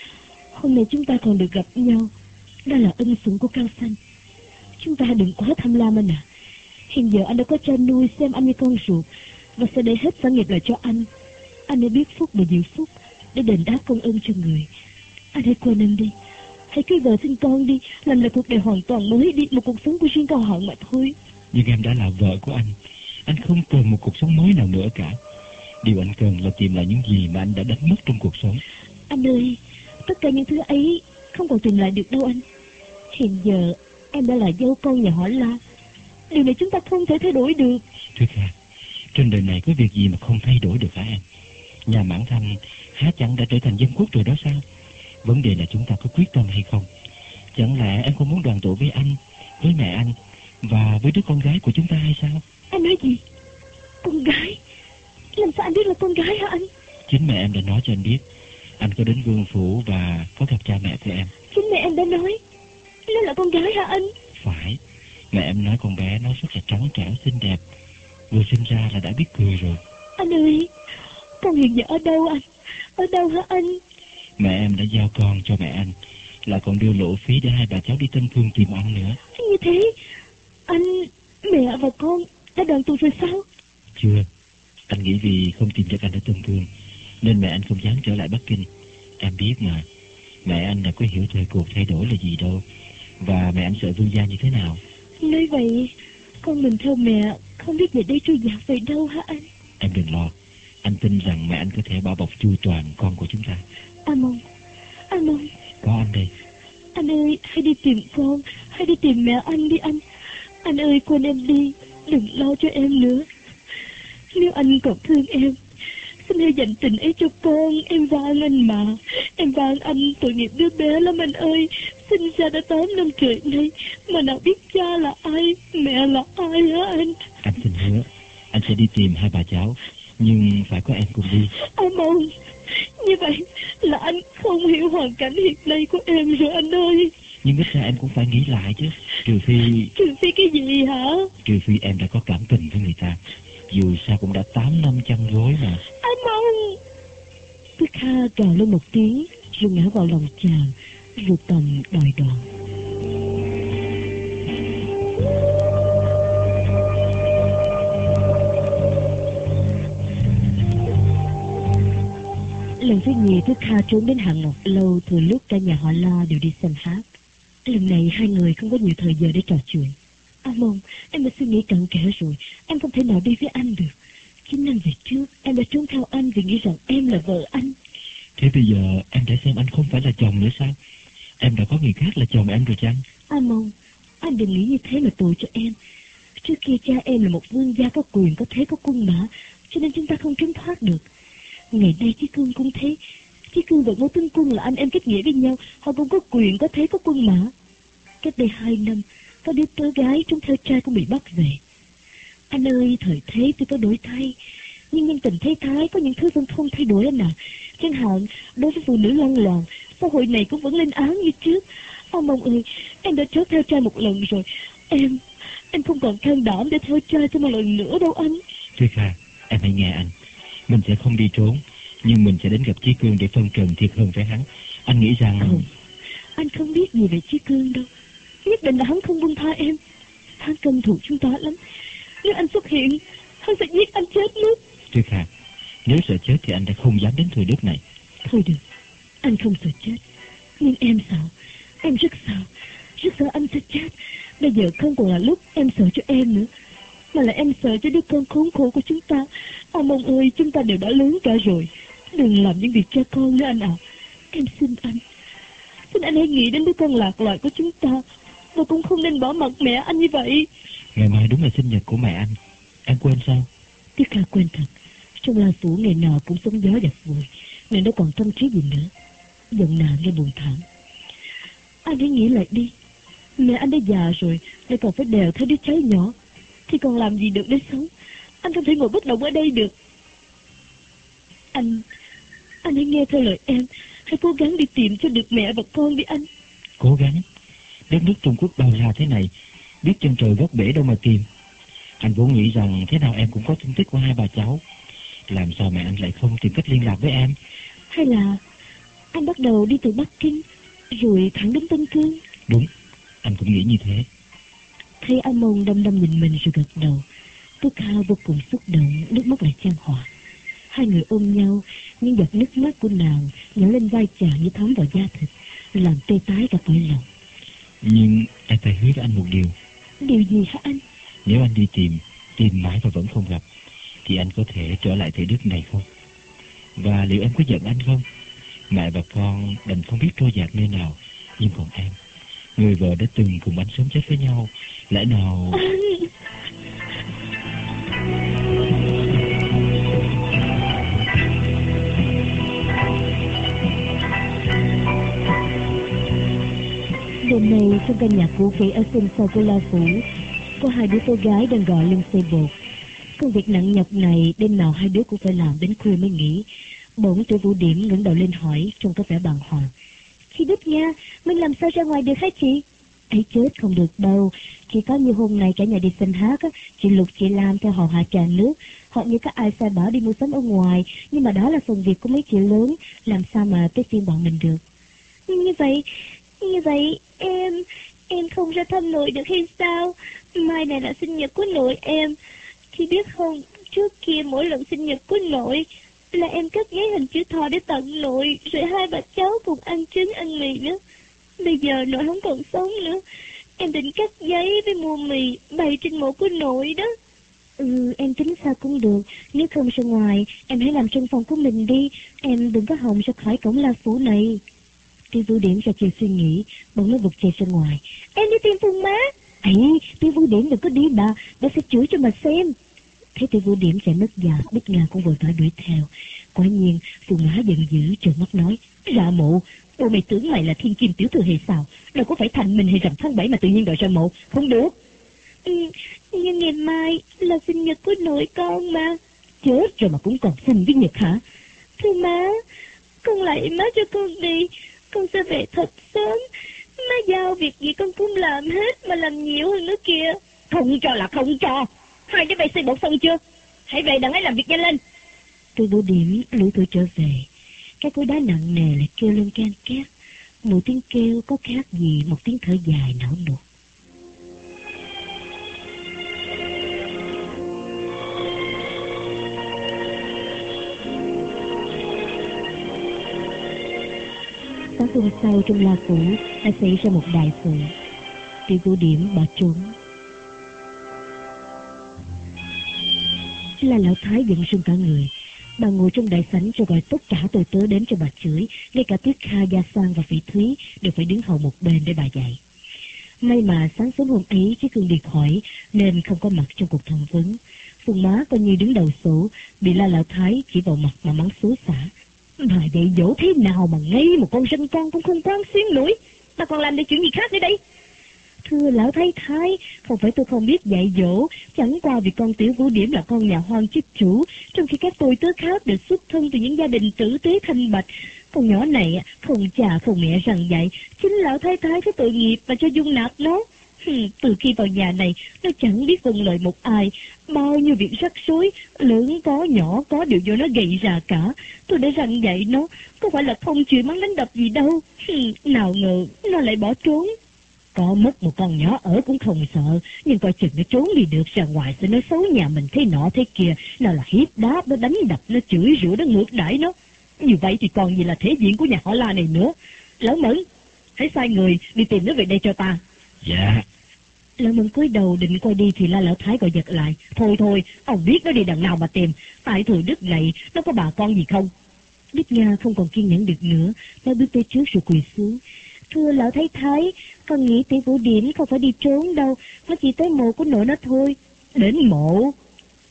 hôm nay chúng ta còn được gặp nhau. Đó là ân sủng của Cao Xanh. Chúng ta đừng quá tham lam anh à. Hiện giờ anh đã có cha nuôi xem anh như con ruột, và sẽ để hết sản nghiệp lại cho anh. Anh hãy biết phúc và giữ phúc để đền đáp công ơn cho người. Anh hãy quên em đi. Hãy cưới vợ sinh con đi, làm lại cuộc đời hoàn toàn mới đi, một cuộc sống của riêng Cao Hận mà thôi. Nhưng em đã là vợ của anh. Anh không cần một cuộc sống mới nào nữa cả. Điều anh cần là tìm lại những gì mà anh đã đánh mất trong cuộc sống. Anh ơi, tất cả những thứ ấy không còn tìm lại được đâu anh. Hiện giờ em đã là dâu con nhà họ La. Điều này chúng ta không thể thay đổi được. Tuyết à, trên đời này có việc gì mà không thay đổi được hả em? Nhà Mãn Thanh há chẳng đã trở thành dân quốc rồi đó sao? Vấn đề là chúng ta có quyết tâm hay không. Chẳng lẽ em không muốn đoàn tụ với anh, với mẹ anh và với đứa con gái của chúng ta hay sao? Anh nói gì? Con gái? Làm sao anh biết là con gái hả anh? Chính mẹ em đã nói cho anh biết. Anh có đến Vương Phủ và có gặp cha mẹ của em. Chính mẹ em đã nói nó là con gái hả anh? Phải. Mẹ em nói con bé nó rất là trắng trẻo xinh đẹp, vừa sinh ra là đã biết cười rồi. Anh ơi, con hiện giờ ở đâu anh? Ở đâu hả anh? Mẹ em đã giao con cho mẹ anh, lại còn đưa lộ phí để hai bà cháu đi Tân Phương tìm anh nữa. Như thế anh, mẹ và con đã đoàn tụ rồi sao? Chưa. Anh nghĩ vì không tìm được anh ở Tân Phương nên mẹ anh không dám trở lại Bắc Kinh. Em biết mà, mẹ anh đã có hiểu thời cuộc thay đổi là gì đâu, và mẹ anh sợ Vương gia như thế nào. Nói vậy con mình theo mẹ không biết về đây trôi dạt về đâu hả anh? Em đừng lo. Anh tin rằng mẹ anh có thể bảo bọc chu toàn con của chúng ta. Anh mong Có anh đây. anh ơi, hãy đi tìm con, hãy đi tìm mẹ anh đi anh. Anh ơi, quên em đi, đừng lo cho em nữa. Nếu anh còn thương em, xin hãy dành tình ấy cho con. Em van anh mà, em van anh, tội nghiệp đứa bé lắm anh ơi. Sinh ra đã 8 năm trời nay mà nào biết cha là ai, mẹ là ai hả anh? Anh xin hứa anh sẽ đi tìm hai bà cháu, nhưng phải có em cùng đi. Anh mong như vậy là anh không hiểu hoàn cảnh hiện nay của em rồi anh ơi. Nhưng ít ra em cũng phải nghĩ lại chứ. Trừ phi cái gì hả? Trừ phi em đã có cảm tình với người ta. Dù sao cũng đã 8 năm chăn gối mà. Anh mong. Tuyết Kha gào lên một tiếng rồi ngã vào lòng chàng, rồi tầm đòi đoạn. Lần thứ nhì Tuyết Kha trốn đến Hạ Ngọc Lâu thừa lúc cả nhà họ La đều đi xem hát. Lần này hai người không có nhiều thời giờ để trò chuyện. Mong, em đã suy nghĩ cặn kẽ rồi. Em không thể nào đi với anh được. 9 năm về trước em đã trốn theo anh vì nghĩ rằng em là vợ anh. Thế bây giờ em đã xem anh không phải là chồng nữa sao? Em đã có người khác là chồng em rồi chăng? Mong, anh đừng nghĩ như thế mà tù cho em. Trước kia cha em là một vương gia có quyền, có thế, có quân mã, cho nên chúng ta không trốn thoát được. Ngày nay Chí Cương cũng thế. Chí Cương và Ngô Tướng Quân là anh em kết nghĩa với nhau, họ cũng có quyền, có thế, có quân mã. Cách đây 2 năm, có đứa tớ gái trốn theo cha cũng bị bắt về. Anh ơi, thời thế tôi có đổi thay, nhưng nhân tình thế thái có những thứ vẫn không thay đổi anh à. Chẳng hạn, đối với phụ nữ lăng loàn, xã hội này cũng vẫn lên án như trước. Mong ơi, em đã trốn theo cha một lần rồi. Em không còn can đảm để theo cha cho một lần nữa đâu anh. Tuyết Kha, em hãy nghe anh. Mình sẽ không đi trốn, nhưng mình sẽ đến gặp Chí Cương để phân trần thiệt hơn với hắn. Anh nghĩ rằng... Không, anh không biết gì về Chí Cương đâu. Nhất định là hắn không buông tha em. Hắn căm thù chúng ta lắm. Nếu anh xuất hiện, hắn sẽ giết anh chết mất. Tuyết Kha, nếu sợ chết thì anh đã không dám đến Thừa Đức này. Thôi được, anh không sợ chết. Nhưng em sợ. Em rất sợ anh sẽ chết. Bây giờ không còn là lúc em sợ cho em nữa, mà là em sợ cho đứa con khốn khổ của chúng ta. Mong ơi, chúng ta đều đã lớn cả rồi. Đừng làm những việc cha con nữa anh ạ. Em xin anh hãy nghĩ đến đứa con lạc loài của chúng ta, và cũng không nên bỏ mặc mẹ anh như vậy. Ngày mai đúng là sinh nhật của mẹ anh. Em quên sao? Tuyết Kha quên thật. Trong La Phủ ngày nào cũng sóng gió dập vùi, nên nó còn tâm trí gì nữa. Giọng nàng nghe buồn thảm. Anh hãy nghĩ lại đi. Mẹ anh đã già rồi, lại còn phải đèo theo đứa cháu nhỏ, thì còn làm gì được để sống. Anh không thể ngồi bất động ở đây được. Anh hãy nghe theo lời em. Hãy cố gắng đi tìm cho được mẹ và con đi anh. Cố gắng? Đất nước Trung Quốc bao la thế này, biết chân trời góc bể đâu mà tìm. Anh vốn nghĩ rằng thế nào em cũng có tin tức của hai bà cháu. Làm sao mẹ anh lại không tìm cách liên lạc với em? Hay là anh bắt đầu đi từ Bắc Kinh rồi thẳng đến Tân Cương? Đúng, anh cũng nghĩ như thế. Thấy A Mông đăm đăm nhìn mình rồi gật đầu. Tú Kha vô cùng xúc động, nước mắt lại chan hòa. Hai người ôm nhau, những giọt nước mắt của nàng nhỏ lên vai chàng như thấm vào da thịt, làm tê tái cả cõi lòng. Nhưng em phải hứa với anh một điều. Điều gì hả anh? Nếu anh đi tìm mãi và vẫn không gặp, thì anh có thể trở lại thế đất này không? Và liệu em có giận anh không? Mẹ và con đành không biết trôi dạt nơi nào, nhưng còn em, người vợ đã từng cùng anh sống chết với nhau, lẽ nào... Đêm nay trong căn nhà cũ kỹ ở sân sau của La Phủ, có hai đứa cô gái đang gọi lưng xay bột. Công việc nặng nhọc này đêm nào hai đứa cũng phải làm đến khuya mới nghỉ. Bỗng Tiểu Vũ Điểm ngẩng đầu lên hỏi trông có vẻ bàng hoàng. Chị Đức Nha, mình làm sao ra ngoài được hả chị? Ấy chết, không được đâu. Chỉ có như hôm nay cả nhà đi xin hát á, chị Lục chị Lam theo hầu hạ tràn nước. Họ như các ai sai bảo đi mua sắm ở ngoài, nhưng mà đó là phần việc của mấy chị lớn, làm sao mà tới phiên bọn mình được. Như vậy em không ra thăm nội được hay sao? Mai này là sinh nhật của nội em. Chị biết không, trước kia mỗi lần sinh nhật của nội là em cắt giấy hình chữ thọ để tặng nội, rồi hai bà cháu cùng ăn trứng ăn mì nữa. Bây giờ nội không còn sống nữa, em định cắt giấy với mua mì bày trên mộ của nội đó. Em tính sao cũng được. Nếu không ra ngoài, em hãy làm trong phòng của mình đi. Em đừng có hòng ra khỏi cổng La Phủ này. Tiêu Vũ Điểm ra chiều suy nghĩ, bỗng nó vụt chạy ra ngoài. Em đi tìm Phùng má. Ấy, Tiêu Vũ Điểm đừng có đi bà sẽ chửi cho bà xem. Thấy Tiêu Vũ Điểm chạy mất dạo, Bích Nga cũng vội vã đuổi theo. Quả nhiên Phùng má giận dữ trợn mắt nói. Ra mộ, bộ mày tưởng mày là thiên kim tiểu thư hay sao? Đâu có phải thành mình hay rằm tháng 7 mà tự nhiên đòi ra mộ, không được. Nhưng ngày mai là sinh nhật của nội con mà. Chết rồi mà cũng còn sinh với nhật hả? Thưa má, con lại má cho con đi, con sẽ về thật sớm. Má giao việc gì con cũng làm hết, mà làm nhiều hơn nữa kìa. Không cho là không cho. Hai đứa bay xây bột xong chưa? Hãy về đặng ấy làm việc nhanh lên. Từ Vũ Điểm lủi thủi trở về. Cái cối đá nặng nề lại kêu lên can két. Một tiếng kêu có khác gì một tiếng thở dài não nuột. Sáng hôm sau trong La Phủ đã xảy ra một đại sự. Tiểu Vũ Điểm bỏ trốn. La Lão Thái giận sưng cả người. Bà ngồi trong đại sảnh rồi gọi tất cả tôi tớ đến cho bà chửi. Ngay cả Tuyết Kha, Gia Sang và Phỉ Thúy đều phải đứng hầu một bên để bà dạy. May mà sáng sớm hôm ấy Chí Cương Điệt hỏi nên không có mặt trong cuộc thẩm vấn. Phùng má coi như đứng đầu sổ, bị La Lão Thái chỉ vào mặt mà mắng xối xả. Bà dạy dỗ thế nào mà ngay một con ranh con cũng không quán xuyến nổi, mà còn làm được chuyện gì khác nữa đây? Thưa Lão Thái, không phải tôi không biết dạy dỗ, chẳng qua vì con Tiểu Vũ Điểm là con nhà hoang chức chủ, trong khi các tôi tớ khác đều xuất thân từ những gia đình tử tế thanh bạch. Con nhỏ này không cha không mẹ rằng dạy, chính Lão Thái cái tội nghiệp mà cho dung nạp nó. Từ khi vào nhà này, nó chẳng biết vâng lời một ai, bao nhiêu việc rắc rối, lớn có nhỏ có đều do nó gây ra cả. Tôi đã răn dạy nó, có phải là không chịu mắng đánh đập gì đâu. Nào ngờ nó lại bỏ trốn. Có mất một con nhỏ ở cũng không sợ, nhưng coi chừng nó trốn đi được ra ngoài sẽ nói xấu nhà mình thế nọ thế kia, nào là hiếp đáp, nó đánh đập, nó chửi rủa, nó ngược đãi nó. Như vậy thì còn gì là thể diện của nhà họ La này nữa. Lão Mẫn, hãy sai người đi tìm nó về đây cho ta. Dạ. Lão Mẫn cúi đầu định quay đi thì La Lão Thái gọi giật lại. Thôi, ông biết nó đi đằng nào mà tìm. Tại thừa đất này nó có bà con gì không? Bích Nga không còn kiên nhẫn được nữa, nó bước tới trước rồi quỳ xuống. Thưa Lão Thái, con nghĩ Tiểu Vũ Điểm không phải đi trốn đâu, nó chỉ tới mộ của nội nó thôi. Đến mộ?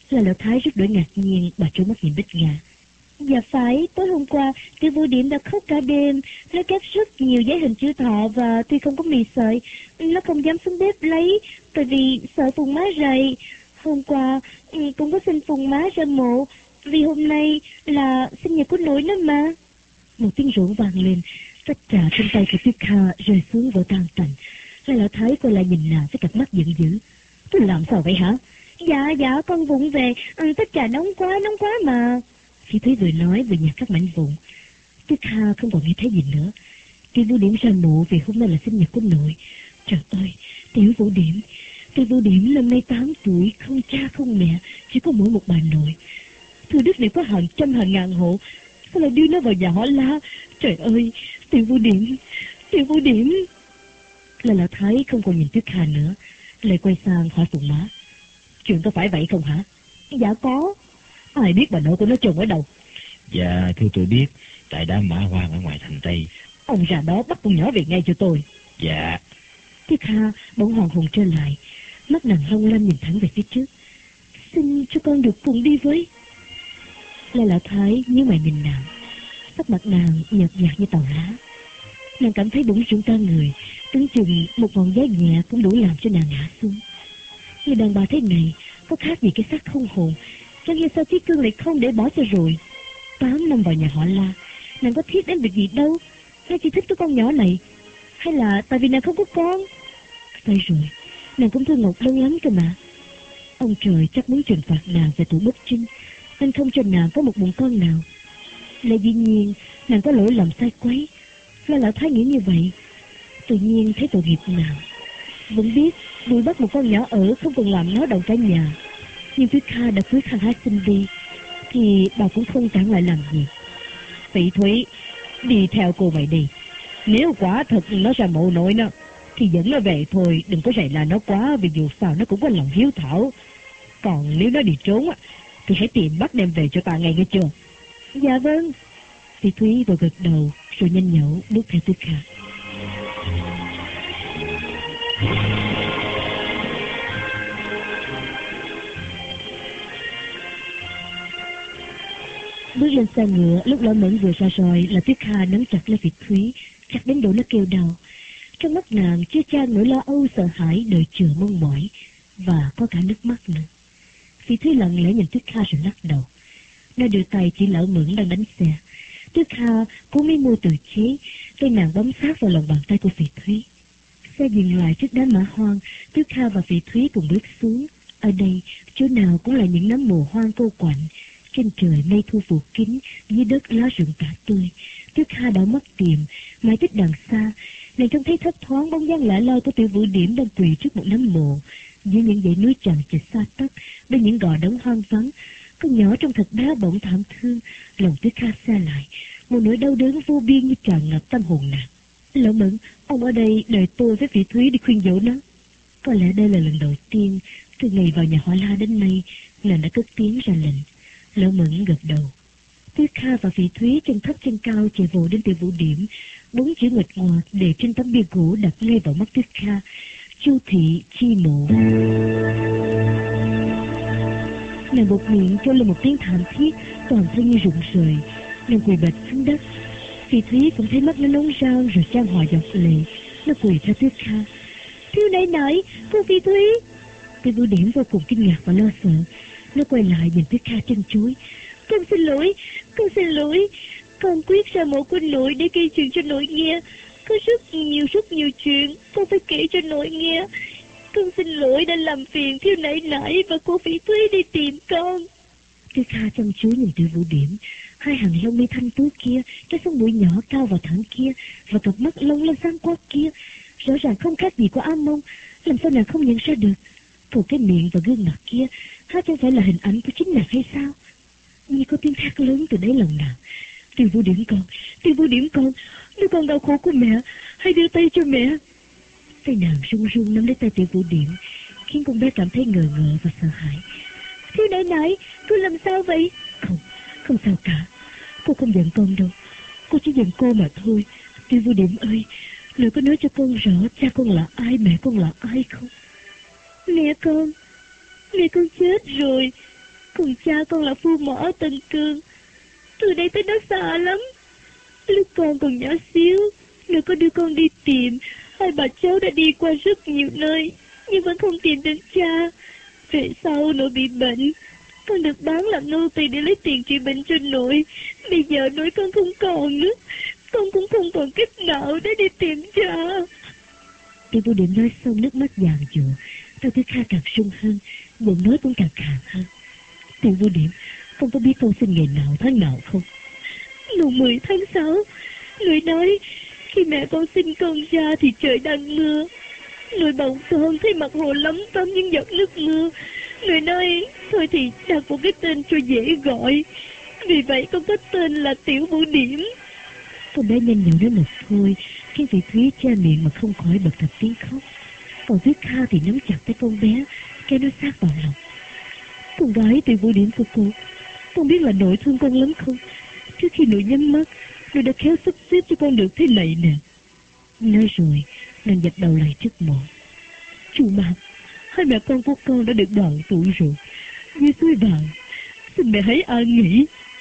Là Lão Thái rất đổi ngạc nhiên, bà trố mắt nhìn Bích Ngà. Dạ phải, tối hôm qua Tiểu Vũ Điểm đã khóc cả đêm, nó cắt rất nhiều giấy hình chữ thọ và tuy không có mì sợi, nó không dám xuống bếp lấy, tại vì sợ Phùng má rầy. Hôm qua cũng có xin Phùng má ra mộ, vì hôm nay là sinh nhật của nội nó mà. Một tiếng rỗng vang lên, tách trà trong tay của Tuyết Kha rơi xuống vỡ tan tành. Lão Thái quay lại nhìn nàng với cặp mắt giận dữ. Tôi làm sao vậy hả? Dạ, con vụng về, tách trà nóng quá mà. Khi Thúy vừa nói vừa nhặt các mảnh vụn. Tuyết Kha không còn nghe thấy gì nữa. Tiểu Vũ Điểm ra mộ vì hôm nay là sinh nhật của nội. Trời ơi, Tiểu Vũ Điểm năm nay 8 tuổi, không cha không mẹ, chỉ có mỗi một bà nội. Thưa đất này có hàng trăm hàng ngàn hộ, sao lại đưa nó vào nhà họ La? Trời ơi, Tiểu Vũ Điểm. Là Lão Thái không còn nhìn Tuyết Kha nữa, lại quay sang hỏi Phùng má. Chuyện có phải vậy không hả? Dạ có. Ai biết bà nội của nó chôn ở đâu? Dạ thưa tôi biết, tại đám mã hoang ở ngoài thành Tây. Ông ra đó bắt con nhỏ về ngay cho tôi. Dạ. Tuyết Kha bỗng hoàng hồn trở lại, mắt nàng long lanh nhìn thẳng về phía trước. Xin cho con được cùng đi với. Là Lão Thái nhíu mày nhìn nàng, sắc mặt nàng nhợt nhạt như tàu lá. Nàng cảm thấy bụng rủng cả người, tưởng chừng một ngọn gió nhẹ cũng đủ làm cho nàng ngã xuống. Người đàn bà thế này có khác gì cái xác không hồn, chẳng hiểu sao Chí Cương lại không để bỏ cho rồi. 8 năm vào nhà họ La, nàng có thiết đến việc gì đâu, nàng chỉ thích cái con nhỏ này. Hay là tại vì nàng không có con? Sai rồi, nàng cũng thương Ngọc Lân lắm cơ mà. Ông trời chắc muốn trừng phạt nàng về tuổi bất trinh, nên không cho nàng có một bụng con nào. Lẽ dĩ nhiên nàng có lỗi lầm sai quấy. Là Lão Thái nghĩ như vậy, tự nhiên thấy tội nghiệp nàng. Vẫn biết đuổi bắt một con nhỏ ở không còn làm nó động cả nhà, nhưng Tuyết Kha đã cưới Khang Há Sinh đi, thì bà cũng không cản lại làm gì. Phỉ Thúy, đi theo cô mày đi. Nếu quả thật nó ra mộ nội nó, thì dẫn nó về thôi, đừng có rầy là nó quá, vì dù sao nó cũng có lòng hiếu thảo. Còn nếu nó đi trốn thì hãy tìm bắt đem về cho ta ngay, nghe chưa? Dạ vâng. Phỉ Thúy vừa gật đầu rồi nhanh nhẩu bước theo Tuyết Kha. Bước lên xe ngựa, lúc Lão Mẫn vừa ra rồi là Tuyết Kha nắm chặt lấy Phỉ Thúy, chặt đến độ nó kêu đau. Trong mắt nàng chưa chan nỗi lo âu sợ hãi, đợi chờ mong mỏi, và có cả nước mắt nữa. Phỉ Thúy lặng lẽ nhìn Tuyết Kha rồi lắc đầu. Nó đưa tay chỉ Lão Mẫn đang đánh xe. Tuyết Kha cố mấy môi từ chế, tay nàng bấm sát vào lòng bàn tay của Phỉ Thúy. Xe dừng lại trước đám mã hoang, Tuyết Kha và Phỉ Thúy cùng bước xuống. Ở đây, chỗ nào cũng là những nấm mồ hoang cô quạnh. Trên trời mây thu phủ kín, dưới đất lá rụng tả tươi. Tuyết Kha đảo mắt tìm, mãi tích đằng xa, nàng trông thấy thấp thoáng bóng dáng lẻ loi của Tiểu Vũ Điểm đang quỳ trước một nấm mộ. Giữa những dãy núi chằng chịt xa tấp, bên những gò đống hoang vắng, con nhỏ trong thật đá bỗng thảm thương. Lòng Tuyết Kha xa lại, một nỗi đau đớn vô biên như tràn ngập tâm hồn nàng. Lão Mẫn, ông ở đây đợi tôi với Phỉ Thúy đi khuyên dỗ nó. Có lẽ đây là lần đầu tiên từ ngày vào nhà họ La đến nay nàng đã cất tiếng ra lệnh. Lão Mẫn gật đầu. Tuyết Kha và Phỉ Thúy chân thấp chân cao chạy vội đến Tiểu Vũ Điểm. 4 chữ nguệch ngoạc để trên tấm bia gỗ đặt ngay vào mắt Tuyết Kha: Chu Thị Chi Mộ. Nàng buột miệng kêu lên một tiếng thảm thiết, toàn thân như rụng rời. Nàng quỳ bệt xuống đất. Phỉ Thúy cũng thấy mắt nó nóng rang rồi chan hòa giọt lệ. Nó quỳ theo Tuyết Kha: Thiếu nãy nãy, cô Phỉ Thúy. Tiểu Vũ Điểm vô cùng kinh ngạc và lo sợ. Nó quay lại nhìn Tuyết Kha chân chối: Con xin lỗi, con quyết ra mộ của nội để kể chuyện cho nội nghe. Có rất nhiều chuyện con phải kể cho nội nghe. Con xin lỗi đã làm phiền thiếu nãy nãy và cô Phỉ Thúy đi tìm con. Tuyết Kha chăm chú nhìn Tiểu Vũ Điểm, hai hàng lông mi thanh tú kia, cái sống mũi nhỏ cao và thẳng kia, và cặp mắt long lanh sáng quắc kia, rõ ràng không khác gì của A Mông. Làm sao nàng không nhận ra được? Còn cái miệng và gương mặt kia, há chẳng phải là hình ảnh của chính nàng hay sao? Như có tiếng thét lớn từ đáy lòng nàng: Tiểu Vũ Điểm con, đứa con đau khổ của mẹ, hãy đưa tay cho mẹ. Tay nàng run run nắm lấy tay Tiểu Vũ Điểm, khiến con bé cảm thấy ngờ ngợ và sợ hãi. Thiếu nãy, cô làm sao vậy? Không sao cả, cô không giận con đâu, cô chỉ giận cô mà thôi. Tiểu Vũ Điểm ơi, lời có nói cho con rõ cha con là ai, mẹ con là ai không? Mẹ con chết rồi. Còn cha con là phu mỏ ở Tân Cương, từ đây tới đó xa lắm. Lúc con còn nhỏ xíu, nếu có đưa con đi tìm, hai bà cháu đã đi qua rất nhiều nơi, nhưng vẫn không tìm đến cha. Về sau nội bị bệnh, con được bán làm nô tỳ để lấy tiền trị bệnh cho nội. Bây giờ nội con không còn nữa, con cũng không còn cách nào để đi tìm cha. Tiểu Vô Điểm nói xong nước mắt giàn giụa, Cao Tử Kha càng sung hơn, giọng nói cũng càng khàn hơn. Tiểu Vô Điểm, con có biết con sinh ngày nào tháng nào không? Mùng 10 tháng 6, người nói khi mẹ con sinh con ra thì trời đang mưa. Người bầu con thấy mặt hồ lấm tấm những giọt nước mưa. Người nói thôi thì đặt một cái tên cho dễ gọi, vì vậy con có tên là Tiểu Vô Điểm. Con bé nhanh nhậu nói một thôi, khiến Vị Thúy che miệng mà không khỏi bật thật tiếng khóc. Còn Tuyết Kha thì nắm chặt tay con bé, kéo nó sát vào lòng. Con gái Tiểu Vô Điểm của cô, con biết là nội thương con lắm không? Trước khi nội nhắm mắt, nội đã khéo sắp xếp cho con được thế này nè. Nói rồi, nàng dập đầu lại trước mộ. Chú Mạc, hai mẹ con của con đã được đoàn tụ rồi. Dưới suối vàng, xin mẹ hãy an nghỉ.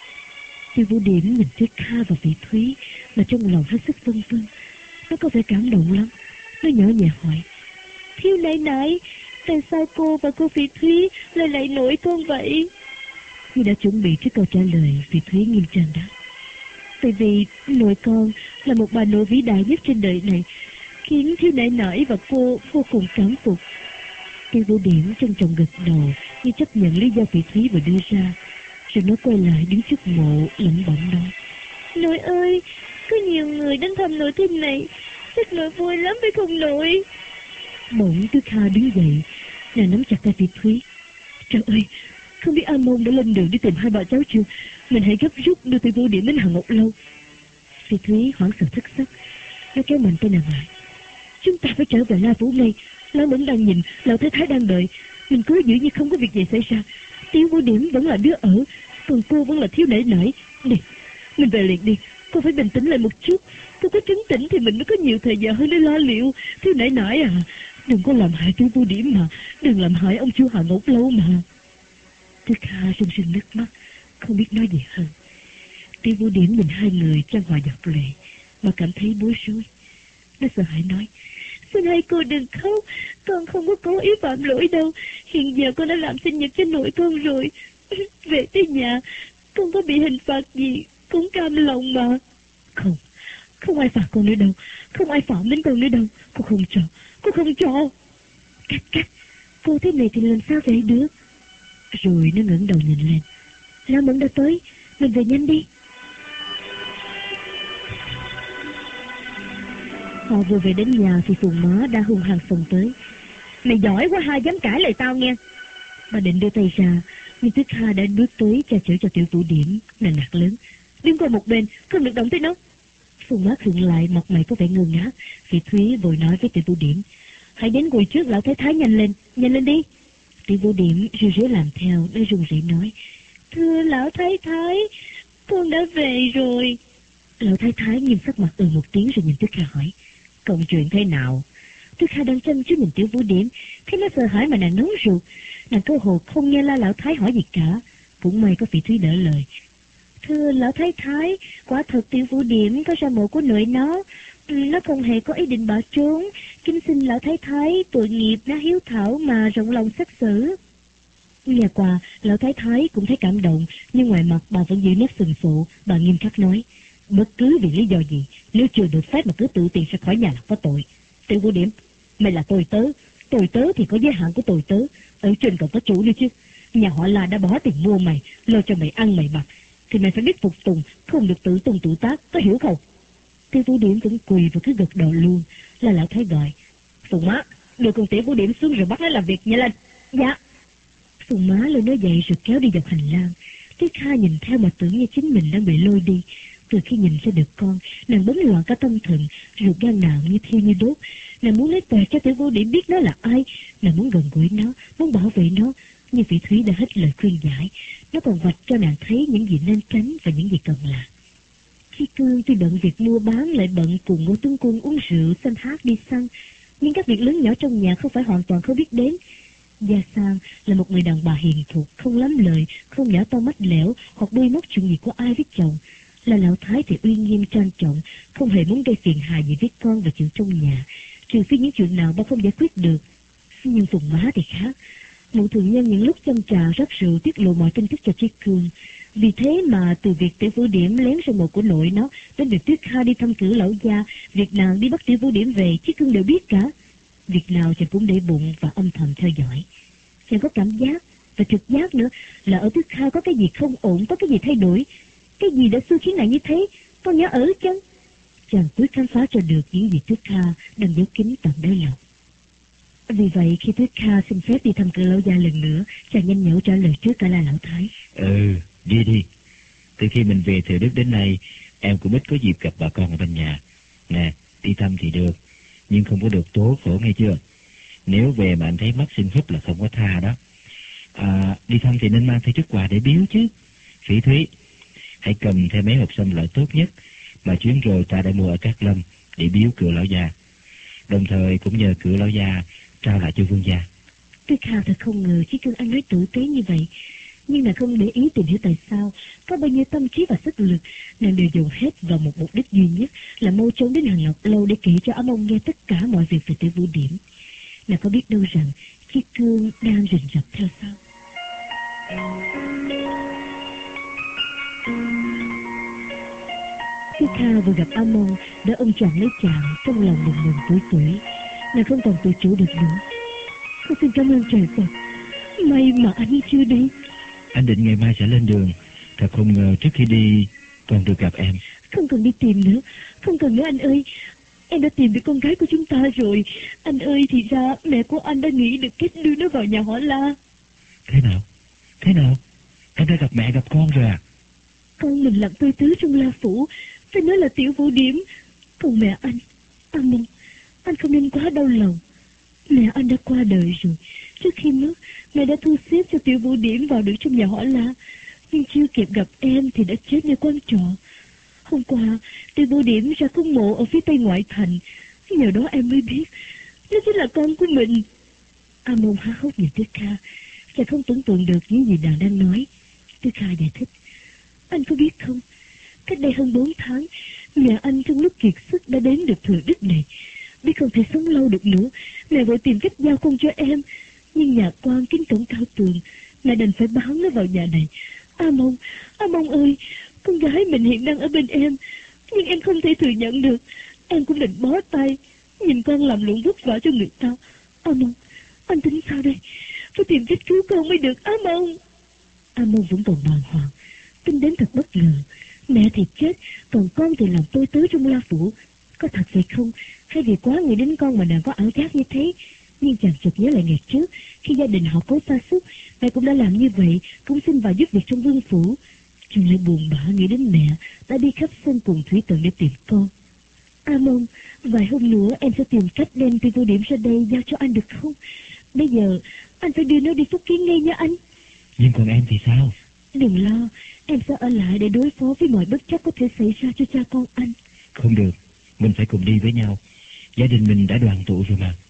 Tiêu Vô Điểm nhìn Tuyết Kha và Vị Thúy mà trong lòng hết sức vân vân. Nó có vẻ cảm động lắm. Nó nhỏ nhẹ hỏi: Thiếu nãy nãy, tại sao cô và cô Vị Thúy lại lạy nổi con vậy? Khi đã chuẩn bị trước câu trả lời, Vị Thúy nghiêm trang đáp: Tại vì nội con là một bà nội vĩ đại nhất trên đời này, khiến thiếu nãy nãy và cô vô cùng cảm phục. Tiêu Vô Điểm trân trọng gật đầu như chấp nhận lý do Vị Thúy vừa đưa ra, rồi nó quay lại đứng trước mộ lẩm bẩm nói: Nội ơi, có nhiều người đến thăm nội thế này, chắc nội vui lắm phải không nội? Bỗng Tư Kha đứng dậy, nàng nắm chặt tay Vị Thúy: Trời ơi, không biết A Môn đã lên đường đi tìm hai bà cháu chưa? Mình hãy gấp rút đưa Tiêu Vô Điểm đến Hàng Ngọc Lâu. Vị Thúy hoảng sợ thất sắc, nó kéo mạnh tay nàng lại: Chúng ta phải trở về La Phủ ngay. Lão Mẫn đang nhìn, Lão Thái Thái đang đợi. Mình cứ giữ như không có việc gì xảy ra. Tiêu Vô Điểm vẫn là đứa ở, còn cô vẫn là thiếu nãy nãy. Đi, mình về liền đi. Cô phải bình tĩnh lại một chút. Cô có trấn tĩnh thì mình mới có nhiều thời giờ hơn để lo liệu. Thiếu nãy nãy à, đừng có làm hại Tiêu Vô Điểm mà, đừng làm hại ông chú Hàng Ngọc Lâu mà. Tư Kha rưng rưng nước mắt, không biết nói gì hơn. Tiêu Vô Điểm nhìn hai người trong hòa giọt lệ mà cảm thấy bối rối. Nó sợ hãi nói: Xin hai cô đừng khóc, con không có cố ý phạm lỗi đâu. Hiện giờ con đã làm sinh nhật cho nội con rồi. Về tới nhà, con có bị hình phạt gì cũng cam lòng mà. Không, không ai phạt con nữa đâu, không ai phạm đến con nữa đâu. Cô không cho, cô không cho. Cắt, cô thế này thì làm sao vậy được? Rồi nó ngẩng đầu nhìn lên: Lão Mẫn đã tới, mình về nhanh đi. Họ vừa về đến nhà thì Phùng Má đã hung hăng xông tới: Mày giỏi quá ha, dám cãi lời tao nghe. Bà định đưa tay ra, nhưng Tuyết Kha đã bước tới che chở cho Tiểu Vô Điểm. Nàng nạt lớn: Đứng qua một bên, không được động tới nó. Phùng Má khựng lại, mặt mày có vẻ ngơ ngác. Vị Thúy vội nói với Tiểu Vô Điểm: Hãy đến quỳ trước Lão Thái Thái, nhanh lên đi. Tiểu Vô Điểm ru rứa làm theo, nó run rẩy nói: Thưa Lão Thái Thái, con đã về rồi. Lão Thái Thái nghiêm sắc mặt một tiếng rồi nhìn Tuyết Kha hỏi: Công chuyện thế nào? Tuyết Kha đang chăm chú nhìn Tiểu Vô Điểm, thấy nó sợ hãi mà nàng nóng ruột. Nàng cơ hồ không nghe Lão Thái hỏi gì cả. Cũng may có Vị Thúy đỡ lời: Thưa Lão Thái Thái, quả thật Tiểu Vô Điểm có ra mộ của nội nó. Nó không hề có ý định bỏ trốn. Kính xin Lão Thái Thái tội nghiệp nó hiếu thảo mà rộng lòng xét xử. Nghe qua, Lão Thái Thái cũng thấy cảm động, nhưng ngoài mặt bà vẫn giữ nét sừng sộ. Bà nghiêm khắc nói: Bất cứ vì lý do gì, nếu chưa được phép mà cứ tự tiện ra khỏi nhà là có tội. Tiểu Vô Điểm, mày là tôi tớ thì có giới hạn của tôi tớ. Ở trên còn có chủ nữa chứ. Nhà họ La đã bỏ tiền mua mày, lo cho mày ăn mày mặc, thì mày phải biết phục tùng, không được tự tung tự tác, có hiểu không? Tiểu Vô Điểm cũng quỳ và cứ gật đầu luôn. Là Lão Thái gọi: Phùng Má, đưa con Tiểu Vô Điểm xuống rồi bắt nó làm việc, nhanh lên. Dạ. Phùng Má lôi nó dậy rồi kéo đi dọc hành lang. Tuyết Kha nhìn theo mà tưởng như chính mình đang bị lôi đi. Từ khi nhìn ra được con, nàng bấn loạn cả tâm thần, ruột gan nàng như thiêu như đốt. Nàng muốn lấy toẹt cho Tiểu Vô Điểm biết nó là ai. Nàng muốn gần gũi nó, muốn bảo vệ nó. Nhưng Vị Thúy đã hết lời khuyên giải. Nó còn vạch cho nàng thấy những gì nên tránh và những gì cần làm. Khi Cương tuy bận việc mua bán lại bận cùng Ngô Tướng Quân uống rượu, xem hát, đi săn. Nhưng các việc lớn nhỏ trong nhà không phải hoàn toàn không biết đến. Gia Sang là một người đàn bà hiền thục, không lắm lời, không nhã to mắt lẻo hoặc đuôi móc chuyện gì của ai với chồng. Là Lão Thái thì uy nghiêm trang trọng, không hề muốn gây phiền hà gì với con và chuyện trong nhà, trừ phi những chuyện nào ba không giải quyết được. Nhưng Phùng Má thì khác. Mụ thường nhân những lúc châm trà rót rượu tiết lộ mọi tin tức cho Chí Cương. Vì thế mà từ việc Tiểu Vũ Điểm lén ra mộ của nội nó đến việc Tuyết Kha đi thăm cử lão gia, việc nàng đi bắt Tiểu Vũ Điểm về, Chí Cương đều biết cả. Việc nào chàng cũng để bụng và âm thầm theo dõi. Chàng có cảm giác và trực giác nữa là ở Tuyết Kha có cái gì không ổn, có cái gì thay đổi. Cái gì đã xui khiến nàng như thế, con nhớ ở chăng? Chàng quyết khám phá cho được những gì Tuyết Kha đang giấu kín tận đáy lòng. Vì vậy khi Tuyết Kha xin phép đi thăm cử lão gia lần nữa, chàng nhanh nhẩu trả lời trước cả là Lão Thái. Đi đi. Từ khi mình về Thừa Đức đến nay, em cũng ít có dịp gặp bà con ở bên nhà. Nè, đi thăm thì được, nhưng không có được tố khổ nghe chưa? Nếu về mà anh thấy mắt sưng húp là không có tha đó. Đi thăm thì nên mang theo chút quà để biếu chứ. Phỉ Thúy, hãy cầm theo mấy hộp sâm loại tốt nhất mà chuyến rồi ta đã mua ở Cát Lâm để biếu cựu lão gia. Đồng thời cũng nhờ cựu lão gia trao lại cho vương gia. Tuyết Kha thật không ngờ Chí Cương anh nói tử tế như vậy, nhưng nàng không để ý tìm hiểu tại sao có bao nhiêu tâm trí và sức lực nàng đều dùng hết vào một mục đích duy nhất là mau chóng đến Hàng Ngọc Lâu để kể cho Á Mông nghe tất cả mọi việc về Tiểu Vũ Điểm. Nàng có biết đâu rằng Chí Cương đang rình rập theo sau. Tuyết Kha vừa gặp A Mông đã ôm chặt lấy chàng, trong lòng mừng tuổi. Nàng không còn tự chủ được nữa. Con xin cảm ơn trời Phật, may mà anh chưa đi. Anh định ngày mai sẽ lên đường, thật không ngờ trước khi đi còn được gặp em. Không cần đi tìm nữa, không cần nữa anh ơi. Em đã tìm được con gái của chúng ta rồi. Anh ơi, thì ra mẹ của anh đã nghĩ được cách đưa nó vào nhà họ La. Thế nào? Em đã gặp mẹ gặp con rồi à? Con mình làm tôi tứ trong La Phủ, phải nói là Tiểu Vũ Điểm. Còn mẹ anh, anh không nên quá đau lòng. Mẹ anh đã qua đời rồi. Trước khi mất, mẹ đã thu xếp cho Tiểu Vũ Điểm vào được trong nhà họ La, nhưng chưa kịp gặp em thì đã chết nơi quan trọ. Hôm qua, Tiểu Vũ Điểm ra cung mộ ở phía tây ngoại thành. Nhờ đó em mới biết nó chính là con của mình. A Mông há hốc nhìn Tuyết Kha. Chàng không tưởng tượng được những gì nàng đang nói. Tuyết Kha giải thích. Anh có biết không, cách đây hơn 4 tháng, mẹ anh trong lúc kiệt sức đã đến được Thừa Đức này. Biết không thể sống lâu được nữa, mẹ vội tìm cách giao con cho em. Nhưng nhà quan kính cổng cao tường, mẹ đành phải bán nó vào nhà này. A Mông ơi, con gái mình hiện đang ở bên em, nhưng em không thể thừa nhận được. Em cũng định bó tay, nhìn con làm lụng vất vả cho người ta. A Mông, anh tính sao đây? Phải tìm cách cứu con mới được. A Mông vẫn còn bàng hoàng. Tin đến thật bất ngờ. Mẹ thì chết, còn con thì làm tôi tớ trong La Phủ. Có thật vậy không? Hay vì quá nghĩ đến con mà nàng có ảo giác như thế? Nhưng chàng chợt nhớ lại ngày trước, khi gia đình họ cố sa sút, mẹ cũng đã làm như vậy, cũng xin vào giúp việc trong vương phủ. Chàng lại buồn bã nghĩ đến mẹ đã đi khắp sân cùng Thủy Tận để tìm con. A Mông, vài hôm nữa em sẽ tìm cách đem Tiểu Vũ Điểm ra đây giao cho anh được không? Bây giờ anh phải đưa nó đi Phúc Kiến ngay nha anh. Nhưng còn em thì sao? Đừng lo, em sẽ ở lại để đối phó với mọi bất trắc có thể xảy ra cho cha con anh. Không được, mình phải cùng đi với nhau. Gia đình mình đã đoàn tụ rồi mà.